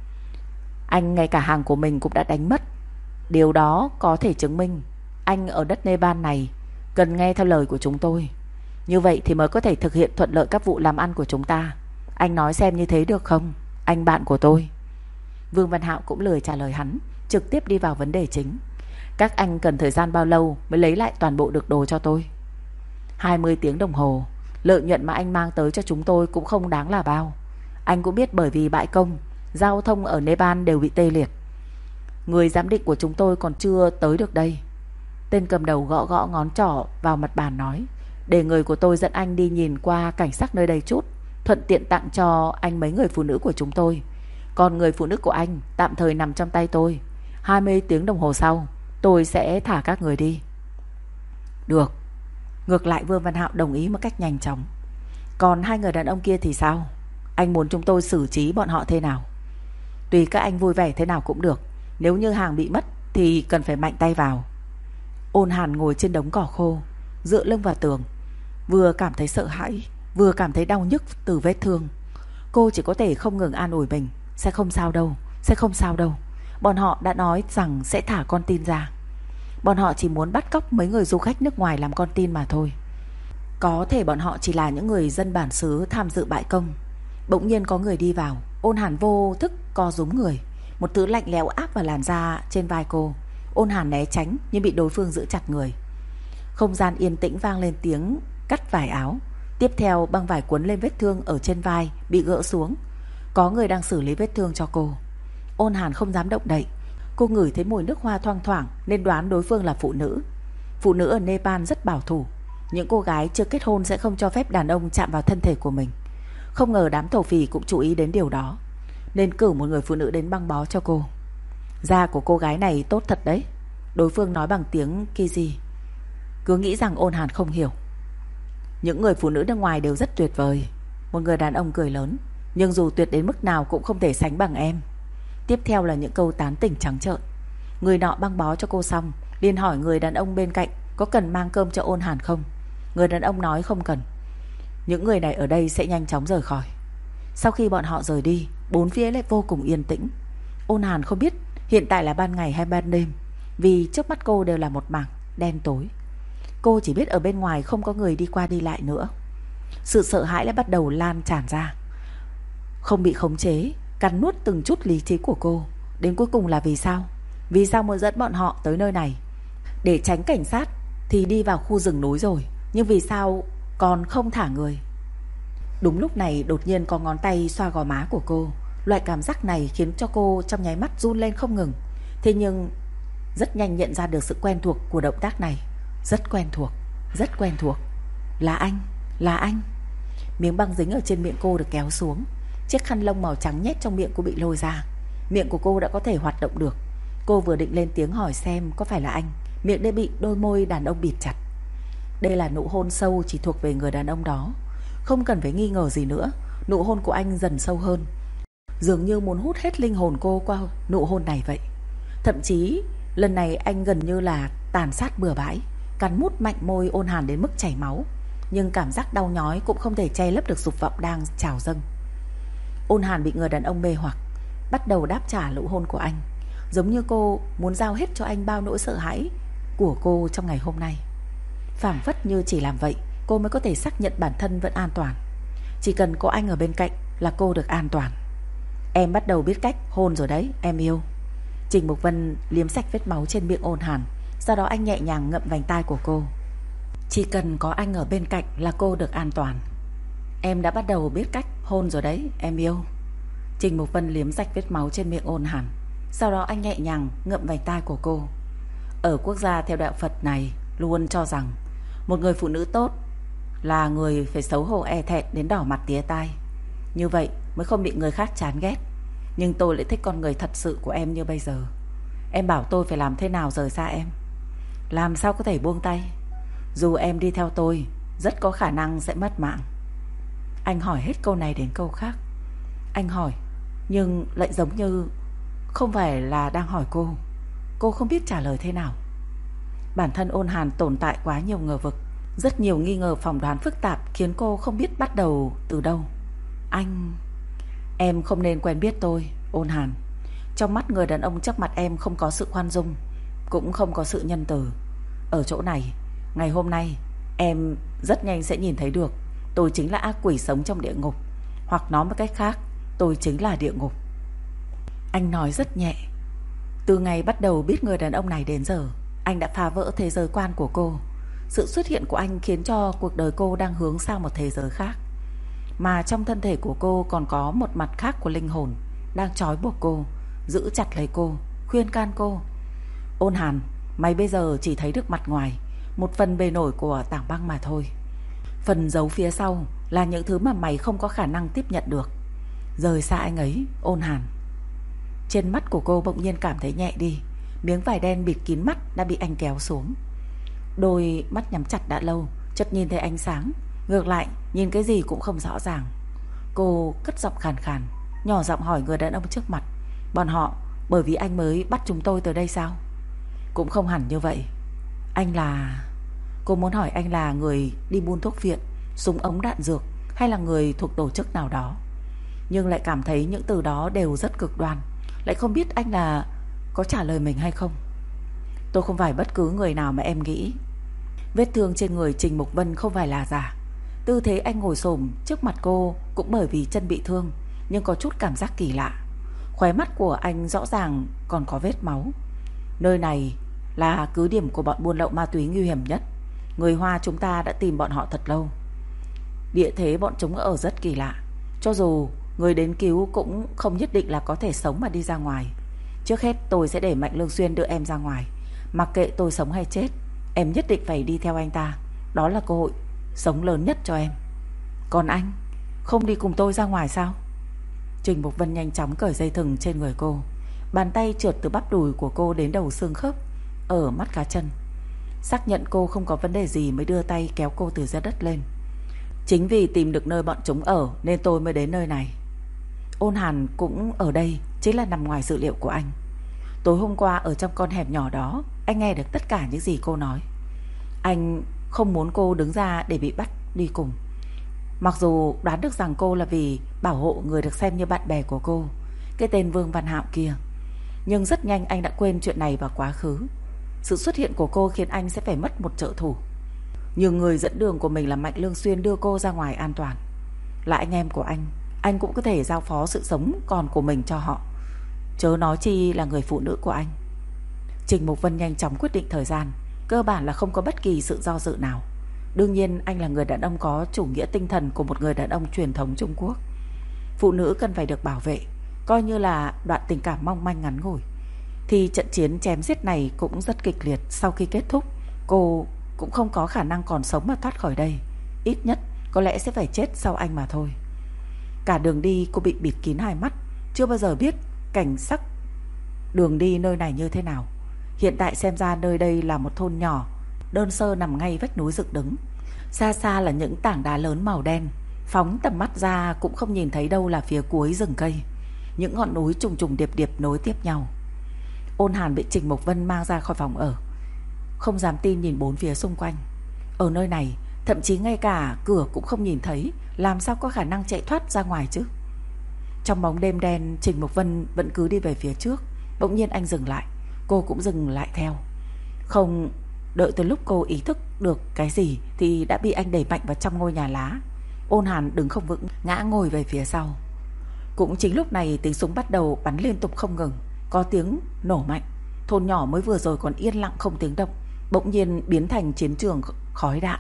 Anh ngay cả hàng của mình cũng đã đánh mất. Điều đó có thể chứng minh anh ở đất Nepal này cần nghe theo lời của chúng tôi. Như vậy thì mới có thể thực hiện thuận lợi các vụ làm ăn của chúng ta. Anh nói xem như thế được không, anh bạn của tôi? Vương Văn Hạo cũng lười trả lời hắn, trực tiếp đi vào vấn đề chính. Các anh cần thời gian bao lâu mới lấy lại toàn bộ được đồ cho tôi? 20 tiếng đồng hồ. Lợi nhuận mà anh mang tới cho chúng tôi cũng không đáng là bao. Anh cũng biết bởi vì bãi công, giao thông ở Nepal đều bị tê liệt. Người giám định của chúng tôi còn chưa tới được đây. Tên cầm đầu gõ gõ ngón trỏ vào mặt bàn nói. Để người của tôi dẫn anh đi nhìn qua cảnh sắc nơi đây chút, thuận tiện tặng cho anh mấy người phụ nữ của chúng tôi. Còn người phụ nữ của anh tạm thời nằm trong tay tôi. 20 tiếng đồng hồ sau tôi sẽ thả các người đi. Được. Ngược lại Vương Văn Hạo đồng ý một cách nhanh chóng. Còn hai người đàn ông kia thì sao? Anh muốn chúng tôi xử trí bọn họ thế nào? Tùy các anh vui vẻ thế nào cũng được. Nếu như hàng bị mất thì cần phải mạnh tay vào. Ôn Hàn ngồi trên đống cỏ khô, dựa lưng vào tường, vừa cảm thấy sợ hãi, vừa cảm thấy đau nhức từ vết thương. Cô chỉ có thể không ngừng an ủi mình. Sẽ không sao đâu, sẽ không sao đâu. Bọn họ đã nói rằng sẽ thả con tin ra. Bọn họ chỉ muốn bắt cóc mấy người du khách nước ngoài làm con tin mà thôi. Có thể bọn họ chỉ là những người dân bản xứ tham dự bãi công. Bỗng nhiên có người đi vào. Ôn Hàn vô thức co rúm người. Một thứ lạnh lẽo áp vào làn da trên vai cô. Ôn Hàn né tránh nhưng bị đối phương giữ chặt người. Không gian yên tĩnh vang lên tiếng cắt vải áo. Tiếp theo băng vải cuốn lên vết thương ở trên vai bị gỡ xuống. Có người đang xử lý vết thương cho cô. Ôn Hàn không dám động đậy. Cô ngửi thấy mùi nước hoa thoang thoảng nên đoán đối phương là phụ nữ. Phụ nữ ở Nepal rất bảo thủ. Những cô gái chưa kết hôn sẽ không cho phép đàn ông chạm vào thân thể của mình. Không ngờ đám thổ phỉ cũng chú ý đến điều đó, nên cử một người phụ nữ đến băng bó cho cô. Da của cô gái này tốt thật đấy, đối phương nói bằng tiếng Kiji. Cứ nghĩ rằng Ôn Hàn không hiểu. Những người phụ nữ nước ngoài đều rất tuyệt vời. Một người đàn ông cười lớn. Nhưng dù tuyệt đến mức nào cũng không thể sánh bằng em. Tiếp theo là những câu tán tỉnh trắng trợn. Người nọ băng bó cho cô xong liền hỏi người đàn ông bên cạnh có cần mang cơm cho Ôn Hàn không. Người đàn ông nói không cần. Những người này ở đây sẽ nhanh chóng rời khỏi. Sau khi bọn họ rời đi, bốn phía lại vô cùng yên tĩnh. Ôn Hàn không biết hiện tại là ban ngày hay ban đêm, vì trước mắt cô đều là một mảng đen tối. Cô chỉ biết ở bên ngoài không có người đi qua đi lại nữa. Sự sợ hãi lại bắt đầu lan tràn ra, không bị khống chế, cắn nuốt từng chút lý trí của cô. Đến cuối cùng là vì sao? Vì sao muốn dẫn bọn họ tới nơi này? Để tránh cảnh sát thì đi vào khu rừng núi rồi, nhưng vì sao còn không thả người? Đúng lúc này đột nhiên có ngón tay xoa gò má của cô. Loại cảm giác này khiến cho cô trong nháy mắt run lên không ngừng. Thế nhưng rất nhanh nhận ra được sự quen thuộc của động tác này. Rất quen thuộc, rất quen thuộc. Là anh, là anh. Miếng băng dính ở trên miệng cô được kéo xuống. Chiếc khăn lông màu trắng nhét trong miệng cô bị lôi ra. Miệng của cô đã có thể hoạt động được. Cô vừa định lên tiếng hỏi xem có phải là anh, miệng đã bị đôi môi đàn ông bịt chặt. Đây là nụ hôn sâu chỉ thuộc về người đàn ông đó. Không cần phải nghi ngờ gì nữa. Nụ hôn của anh dần sâu hơn, dường như muốn hút hết linh hồn cô qua nụ hôn này vậy. Thậm chí lần này anh gần như là tàn sát bừa bãi, cắn mút mạnh môi Ôn Hàn đến mức chảy máu. Nhưng cảm giác đau nhói cũng không thể che lấp được dục vọng đang trào dâng. Ôn Hàn bị người đàn ông mê hoặc, bắt đầu đáp trả nụ hôn của anh, giống như cô muốn giao hết cho anh bao nỗi sợ hãi của cô trong ngày hôm nay. Phảng phất như chỉ làm vậy cô mới có thể xác nhận bản thân vẫn an toàn. Chỉ cần có anh ở bên cạnh là cô được an toàn. Em bắt đầu biết cách hôn rồi đấy, em yêu. Trình Mục Vân liếm sạch vết máu trên miệng Ôn Hàn. Sau đó anh nhẹ nhàng ngậm vành tai của cô. Chỉ cần có anh ở bên cạnh là cô được an toàn. Em đã bắt đầu biết cách hôn rồi đấy, em yêu. Trình Mục Vân liếm sạch vết máu trên miệng Ôn Hàn. Sau đó anh nhẹ nhàng ngậm vành tai của cô. Ở quốc gia theo đạo Phật này luôn cho rằng một người phụ nữ tốt là người phải xấu hổ e thẹn đến đỏ mặt tía tai, như vậy mới không bị người khác chán ghét. Nhưng tôi lại thích con người thật sự của em như bây giờ. Em bảo tôi phải làm thế nào rời xa em? Làm sao có thể buông tay? Dù em đi theo tôi, rất có khả năng sẽ mất mạng. Anh hỏi hết câu này đến câu khác. Anh hỏi nhưng lại giống như không phải là đang hỏi cô. Cô không biết trả lời thế nào. Bản thân Ôn Hàn tồn tại quá nhiều ngờ vực, rất nhiều nghi ngờ phỏng đoán phức tạp khiến cô không biết bắt đầu từ đâu. Anh... Em không nên quen biết tôi, Ôn Hàn. Trong mắt người đàn ông trước mặt em không có sự khoan dung, cũng không có sự nhân từ. Ở chỗ này, ngày hôm nay, em rất nhanh sẽ nhìn thấy được tôi chính là ác quỷ sống trong địa ngục. Hoặc nói một cách khác, tôi chính là địa ngục. Anh nói rất nhẹ. Từ ngày bắt đầu biết người đàn ông này đến giờ, anh đã phá vỡ thế giới quan của cô. Sự xuất hiện của anh khiến cho cuộc đời cô đang hướng sang một thế giới khác. Mà trong thân thể của cô còn có một mặt khác của linh hồn đang trói buộc cô, giữ chặt lấy cô, khuyên can cô. Ôn Hàn, mày bây giờ chỉ thấy được mặt ngoài, một phần bề nổi của tảng băng mà thôi. Phần giấu phía sau là những thứ mà mày không có khả năng tiếp nhận được. Rời xa anh ấy, Ôn Hàn. Trên mắt của cô bỗng nhiên cảm thấy nhẹ đi. Miếng vải đen bịt kín mắt đã bị anh kéo xuống. Đôi mắt nhắm chặt đã lâu chợt nhìn thấy ánh sáng. Ngược lại nhìn cái gì cũng không rõ ràng. Cô cất giọng khàn khàn, nhỏ giọng hỏi người đàn ông trước mặt: bọn họ bởi vì anh mới bắt chúng tôi từ đây sao? Cũng không hẳn như vậy. Anh là... Cô muốn hỏi anh là người đi buôn thuốc viện, súng ống đạn dược, hay là người thuộc tổ chức nào đó, nhưng lại cảm thấy những từ đó đều rất cực đoan. Lại không biết anh là có trả lời mình hay không. Tôi không phải bất cứ người nào mà em nghĩ. Vết thương trên người Trình Mục Vân không phải là giả. Tư thế anh ngồi xổm trước mặt cô cũng bởi vì chân bị thương, nhưng có chút cảm giác kỳ lạ. Khóe mắt của anh rõ ràng còn có vết máu. Nơi này là cứ điểm của bọn buôn lậu ma túy nguy hiểm nhất. Người Hoa chúng ta đã tìm bọn họ thật lâu. Địa thế bọn chúng ở rất kỳ lạ. Cho dù người đến cứu cũng không nhất định là có thể sống mà đi ra ngoài. Trước hết tôi sẽ để Mạnh Lương Xuyên đưa em ra ngoài. Mặc kệ tôi sống hay chết, em nhất định phải đi theo anh ta. Đó là cơ hội sống lớn nhất cho em. Còn anh, không đi cùng tôi ra ngoài sao? Trình Mục Vân nhanh chóng cởi dây thừng trên người cô. Bàn tay trượt từ bắp đùi của cô đến đầu xương khớp ở mắt cá chân. Xác nhận cô không có vấn đề gì mới đưa tay kéo cô từ dưới đất lên. Chính vì tìm được nơi bọn chúng ở nên tôi mới đến nơi này. Ôn Hàn cũng ở đây chính là nằm ngoài dự liệu của anh. Tối hôm qua ở trong con hẻm nhỏ đó, anh nghe được tất cả những gì cô nói. Anh không muốn cô đứng ra để bị bắt đi cùng. Mặc dù đoán được rằng cô là vì bảo hộ người được xem như bạn bè của cô, cái tên Vương Văn Hạo kia, nhưng rất nhanh anh đã quên chuyện này vào quá khứ. Sự xuất hiện của cô khiến anh sẽ phải mất một trợ thủ. Nhưng người dẫn đường của mình là Mạnh Lương Xuyên đưa cô ra ngoài an toàn. Là anh em của anh cũng có thể giao phó sự sống còn của mình cho họ, chớ nói chi là người phụ nữ của anh. Trình Mục Vân nhanh chóng quyết định thời gian, cơ bản là không có bất kỳ sự do dự nào. Đương nhiên anh là người đàn ông có chủ nghĩa tinh thần của một người đàn ông truyền thống Trung Quốc. Phụ nữ cần phải được bảo vệ, coi như là đoạn tình cảm mong manh ngắn ngủi. Thì trận chiến chém giết này cũng rất kịch liệt. Sau khi kết thúc, cô cũng không có khả năng còn sống mà thoát khỏi đây. Ít nhất có lẽ sẽ phải chết sau anh mà thôi. Cả đường đi cô bị bịt kín hai mắt, chưa bao giờ biết cảnh sắc đường đi nơi này như thế nào. Hiện tại xem ra nơi đây là một thôn nhỏ đơn sơ nằm ngay vách núi dựng đứng. Xa xa là những tảng đá lớn màu đen, phóng tầm mắt ra cũng không nhìn thấy đâu là phía cuối rừng cây. Những ngọn núi trùng trùng điệp điệp nối tiếp nhau. Ôn Hàn bị Trình Mục Vân mang ra khỏi phòng ở, không dám tin nhìn bốn phía xung quanh. Ở nơi này thậm chí ngay cả cửa cũng không nhìn thấy, làm sao có khả năng chạy thoát ra ngoài chứ? Trong bóng đêm đen, Trình Mục Vân vẫn cứ đi về phía trước. Bỗng nhiên anh dừng lại, cô cũng dừng lại theo. Không đợi tới lúc cô ý thức được cái gì thì đã bị anh đẩy mạnh vào trong ngôi nhà lá. Ôn Hàn đứng không vững, ngã ngồi về phía sau. Cũng chính lúc này tiếng súng bắt đầu bắn liên tục không ngừng, có tiếng nổ mạnh. Thôn nhỏ mới vừa rồi còn yên lặng không tiếng động, bỗng nhiên biến thành chiến trường khói đạn.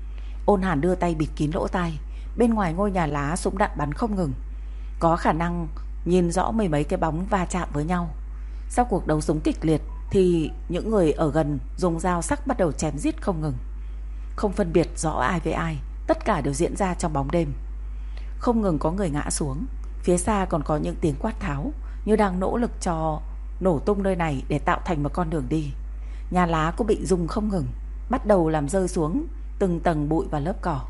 Ôn Hàn đưa tay bịt kín lỗ tai. Bên ngoài ngôi nhà lá súng đạn bắn không ngừng, có khả năng nhìn rõ mười mấy cái bóng va chạm với nhau. Sau cuộc đấu súng kịch liệt thì những người ở gần dùng dao sắc bắt đầu chém giết không ngừng, không phân biệt rõ ai với ai. Tất cả đều diễn ra trong bóng đêm. Không ngừng có người ngã xuống. Phía xa còn có những tiếng quát tháo, như đang nỗ lực cho nổ tung nơi này để tạo thành một con đường đi. Nhà lá cũng bị rung không ngừng, bắt đầu làm rơi xuống từng tầng bụi và lớp cỏ.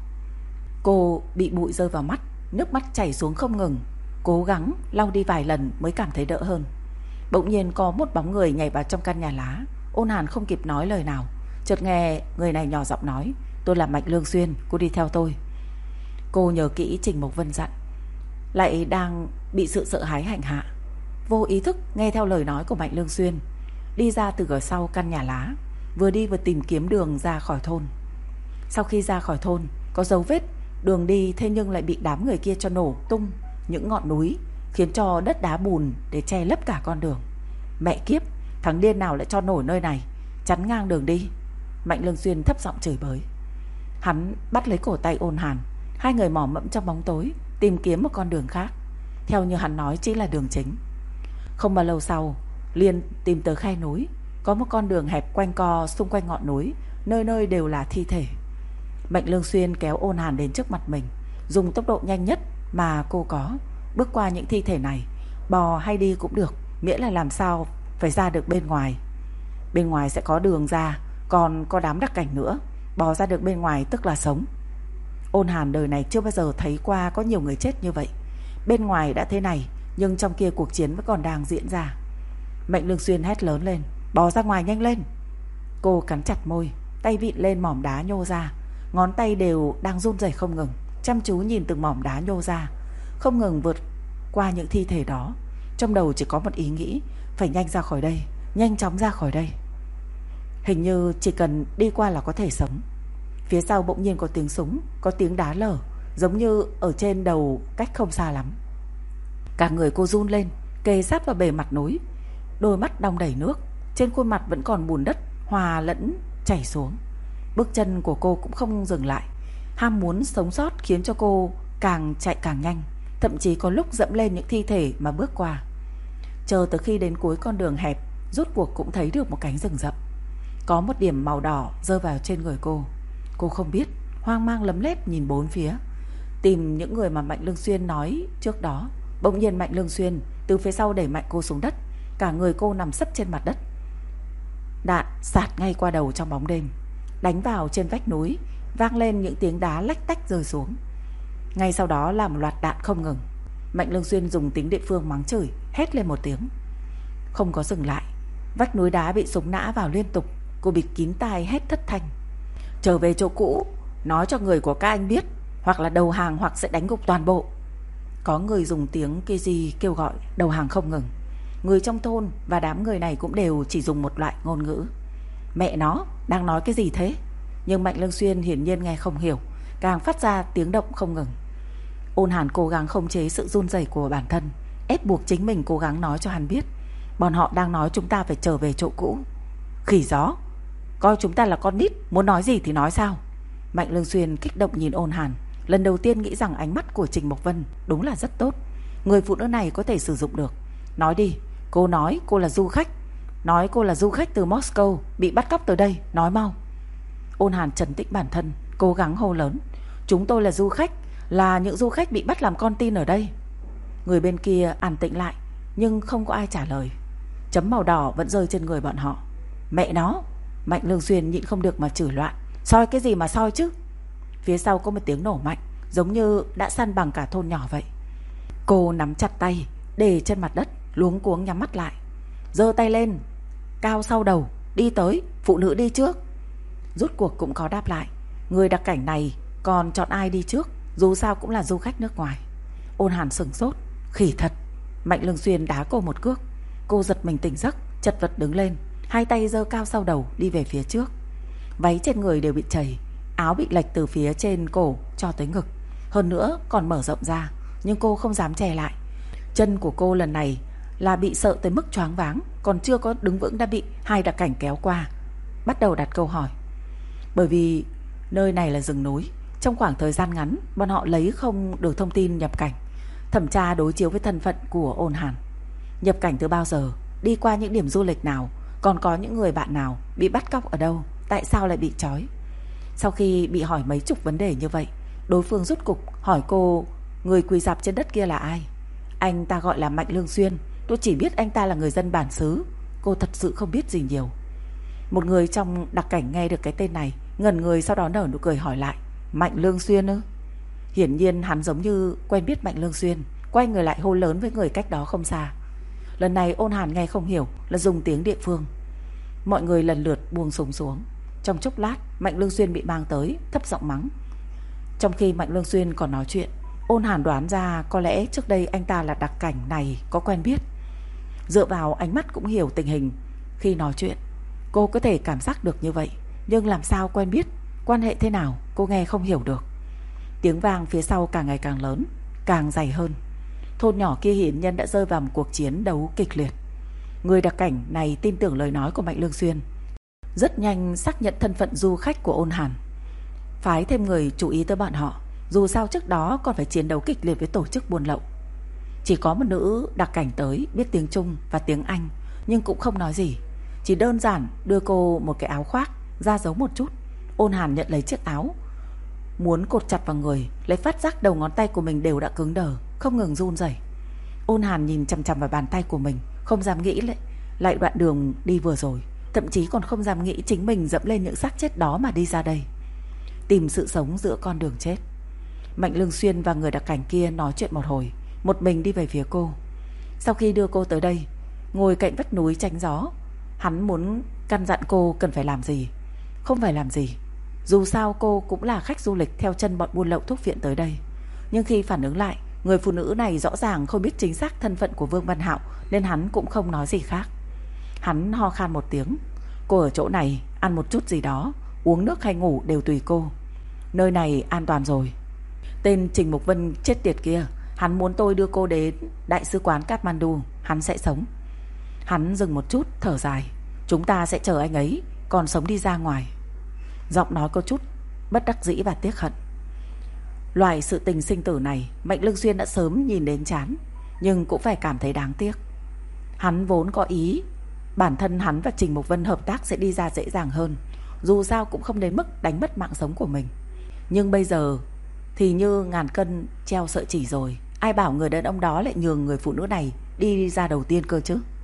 Cô bị bụi rơi vào mắt, nước mắt chảy xuống không ngừng, cố gắng lau đi vài lần mới cảm thấy đỡ hơn. Bỗng nhiên có một bóng người nhảy vào trong căn nhà lá. Ôn Hàn không kịp nói lời nào, chợt nghe người này nhỏ giọng nói: tôi là Mạnh Lương Xuyên, cô đi theo tôi. Cô nhớ kỹ Trình Mục Vân dặn, lại đang bị sự sợ hãi hành hạ, vô ý thức nghe theo lời nói của Mạnh Lương Xuyên, đi ra từ cửa sau căn nhà lá, vừa đi vừa tìm kiếm đường ra khỏi thôn. Sau khi ra khỏi thôn, có dấu vết đường đi, thế nhưng lại bị đám người kia cho nổ tung những ngọn núi, khiến cho đất đá bùn để che lấp cả con đường. Mẹ kiếp, thằng điên nào lại cho nổi nơi này, chắn ngang đường đi. Mạnh Lương Xuyên thấp giọng chửi bới. Hắn bắt lấy cổ tay Ôn Hàn. Hai người mò mẫm trong bóng tối tìm kiếm một con đường khác, theo như hắn nói chỉ là đường chính. Không bao lâu sau, liền tìm tới khe núi. Có một con đường hẹp quanh co xung quanh ngọn núi, nơi nơi đều là thi thể. Mạnh Lương Xuyên kéo Ôn Hàn đến trước mặt mình, dùng tốc độ nhanh nhất mà cô có, bước qua những thi thể này. Bò hay đi cũng được, miễn là làm sao phải ra được bên ngoài. Bên ngoài sẽ có đường ra, còn có đám đặc cảnh nữa. Bò ra được bên ngoài tức là sống. Ôn Hàn đời này chưa bao giờ thấy qua có nhiều người chết như vậy. Bên ngoài đã thế này, nhưng trong kia cuộc chiến vẫn còn đang diễn ra. Mạnh Lương Xuyên hét lớn lên, bò ra ngoài nhanh lên. Cô cắn chặt môi, tay vịn lên mỏm đá nhô ra. Ngón tay đều đang run rẩy không ngừng, chăm chú nhìn từng mỏm đá nhô ra, không ngừng vượt qua những thi thể đó. Trong đầu chỉ có một ý nghĩ, phải nhanh ra khỏi đây, nhanh chóng ra khỏi đây. Hình như chỉ cần đi qua là có thể sống. Phía sau bỗng nhiên có tiếng súng, có tiếng đá lở, giống như ở trên đầu cách không xa lắm. Cả người cô run lên, kề sát vào bề mặt núi. Đôi mắt đong đầy nước, trên khuôn mặt vẫn còn bùn đất hòa lẫn chảy xuống. Bước chân của cô cũng không dừng lại. Ham muốn sống sót khiến cho cô càng chạy càng nhanh, thậm chí có lúc dẫm lên những thi thể mà bước qua. Chờ tới khi đến cuối con đường hẹp, rốt cuộc cũng thấy được một cánh rừng rậm. Có một điểm màu đỏ rơi vào trên người cô. Cô không biết, hoang mang lấm lét nhìn bốn phía, tìm những người mà Mạnh Lương Xuyên nói trước đó. Bỗng nhiên Mạnh Lương Xuyên từ phía sau đẩy mạnh cô xuống đất. Cả người cô nằm sấp trên mặt đất. Đạn sạt ngay qua đầu trong bóng đêm, đánh vào trên vách núi, vang lên những tiếng đá lách tách rơi xuống. Ngay sau đó là một loạt đạn không ngừng. Mạnh Lương Xuyên dùng tiếng địa phương mắng chửi, hét lên một tiếng, không có dừng lại. Vách núi đá bị súng nã vào liên tục. Cô bịt kín tai hét thất thanh, trở về chỗ cũ, nói cho người của các anh biết, hoặc là đầu hàng hoặc sẽ đánh gục toàn bộ. Có người dùng tiếng kia gì kêu gọi đầu hàng không ngừng. Người trong thôn và đám người này cũng đều chỉ dùng một loại ngôn ngữ. Mẹ nó, đang nói cái gì thế? Nhưng Mạnh Lương Xuyên hiển nhiên nghe không hiểu, càng phát ra tiếng động không ngừng. Ôn Hàn cố gắng khống chế sự run rẩy của bản thân, ép buộc chính mình cố gắng nói cho hắn biết, bọn họ đang nói chúng ta phải trở về chỗ cũ. Khỉ gió, coi chúng ta là con nít, muốn nói gì thì nói sao? Mạnh Lương Xuyên kích động nhìn Ôn Hàn, lần đầu tiên nghĩ rằng ánh mắt của Trình Mộc Vân đúng là rất tốt. Người phụ nữ này có thể sử dụng được. Nói đi, cô nói cô là du khách. Nói cô là du khách từ Moscow, bị bắt cóc tới đây, nói mau. Ôn Hàn trấn tĩnh bản thân, cố gắng hô lớn, chúng tôi là du khách, là những du khách bị bắt làm con tin ở đây. Người bên kia an tĩnh lại, nhưng không có ai trả lời. Chấm màu đỏ vẫn rơi trên người bọn họ. Mẹ nó, Mạnh Lương Xuyên nhịn không được mà chửi loạn, soi cái gì mà soi chứ? Phía sau có một tiếng nổ mạnh, giống như đã săn bằng cả thôn nhỏ vậy. Cô nắm chặt tay, để trên mặt đất, luống cuống nhắm mắt lại, giơ tay lên, cao sau đầu, đi tới, phụ nữ đi trước. Rốt cuộc cũng có đáp lại. Người đặc cảnh này còn chọn ai đi trước, dù sao cũng là du khách nước ngoài. Ôn Hàn sửng sốt, khỉ thật. Mạnh Lương Xuyên đá cô một cước. Cô giật mình tỉnh giấc, chật vật đứng lên, hai tay giơ cao sau đầu đi về phía trước. Váy trên người đều bị chảy, áo bị lệch từ phía trên cổ cho tới ngực, hơn nữa còn mở rộng ra, nhưng cô không dám che lại. Chân của cô lần này là bị sợ tới mức choáng váng, còn chưa có đứng vững đã bị hai đặc cảnh kéo qua, bắt đầu đặt câu hỏi. Bởi vì nơi này là rừng núi, trong khoảng thời gian ngắn bọn họ lấy không được thông tin nhập cảnh, thẩm tra đối chiếu với thân phận của Ôn Hàn. Nhập cảnh từ bao giờ, đi qua những điểm du lịch nào, còn có những người bạn nào, bị bắt cóc ở đâu, tại sao lại bị trói. Sau khi bị hỏi mấy chục vấn đề như vậy, đối phương rút cục hỏi cô, người quỳ rạp trên đất kia là ai? Anh ta gọi là Mạnh Lương Xuyên, tôi chỉ biết anh ta là người dân bản xứ. Cô thật sự không biết gì nhiều. Một người trong đặc cảnh nghe được cái tên này, ngẩn người, sau đó nở nụ cười hỏi lại, Mạnh Lương Xuyên ư? Hiển nhiên hắn giống như quen biết Mạnh Lương Xuyên, quay người lại hô lớn với người cách đó không xa. Lần này Ôn Hàn nghe không hiểu, là dùng tiếng địa phương. Mọi người lần lượt buông súng xuống. Trong chốc lát, Mạnh Lương Xuyên bị mang tới, thấp giọng mắng. Trong khi Mạnh Lương Xuyên còn nói chuyện, Ôn Hàn đoán ra có lẽ trước đây anh ta là đặc cảnh này có quen biết. Dựa vào ánh mắt cũng hiểu tình hình. Khi nói chuyện, cô có thể cảm giác được như vậy, nhưng làm sao quen biết, quan hệ thế nào, cô nghe không hiểu được. Tiếng vang phía sau càng ngày càng lớn, càng dày hơn. Thôn nhỏ kia hiển nhiên đã rơi vào một cuộc chiến đấu kịch liệt. Người đặc cảnh này tin tưởng lời nói của Mạnh Lương Xuyên, rất nhanh xác nhận thân phận du khách của Ôn Hàn, phái thêm người chú ý tới bọn họ. Dù sao trước đó còn phải chiến đấu kịch liệt với tổ chức buôn lậu. Chỉ có một nữ đặc cảnh tới, biết tiếng Trung và tiếng Anh, nhưng cũng không nói gì, chỉ đơn giản đưa cô một cái áo khoác, ra giấu một chút. Ôn Hàn nhận lấy chiếc áo, muốn cột chặt vào người, lấy phát giác đầu ngón tay của mình đều đã cứng đờ, không ngừng run rẩy. Ôn Hàn nhìn chằm chằm vào bàn tay của mình, không dám nghĩ lại đoạn đường đi vừa rồi, thậm chí còn không dám nghĩ chính mình dẫm lên những xác chết đó mà đi ra đây, tìm sự sống giữa con đường chết. Mạnh Lương Xuyên và người đặc cảnh kia nói chuyện một hồi, một mình đi về phía cô. Sau khi đưa cô tới đây, ngồi cạnh vách núi tránh gió, hắn muốn căn dặn cô cần phải làm gì, không phải làm gì. Dù sao cô cũng là khách du lịch theo chân bọn buôn lậu thuốc viện tới đây. Nhưng khi phản ứng lại, người phụ nữ này rõ ràng không biết chính xác thân phận của Vương Văn Hạo, nên hắn cũng không nói gì khác. Hắn ho khan một tiếng. Cô ở chỗ này, ăn một chút gì đó, uống nước hay ngủ đều tùy cô. Nơi này an toàn rồi. Tên Trình Mục Vân chết tiệt kia, hắn muốn tôi đưa cô đến Đại sứ quán Kathmandu, hắn sẽ sống. Hắn dừng một chút, thở dài. Chúng ta sẽ chờ anh ấy còn sống đi ra ngoài. Giọng nói có chút bất đắc dĩ và tiếc hận. Loại sự tình sinh tử này Mạnh Lương Xuyên đã sớm nhìn đến chán, nhưng cũng phải cảm thấy đáng tiếc. Hắn vốn có ý bản thân hắn và Trình Mục Vân hợp tác sẽ đi ra dễ dàng hơn, dù sao cũng không đến mức đánh mất mạng sống của mình. Nhưng bây giờ thì như ngàn cân treo sợi chỉ rồi. Ai bảo người đàn ông đó lại nhường người phụ nữ này đi ra đầu tiên cơ chứ.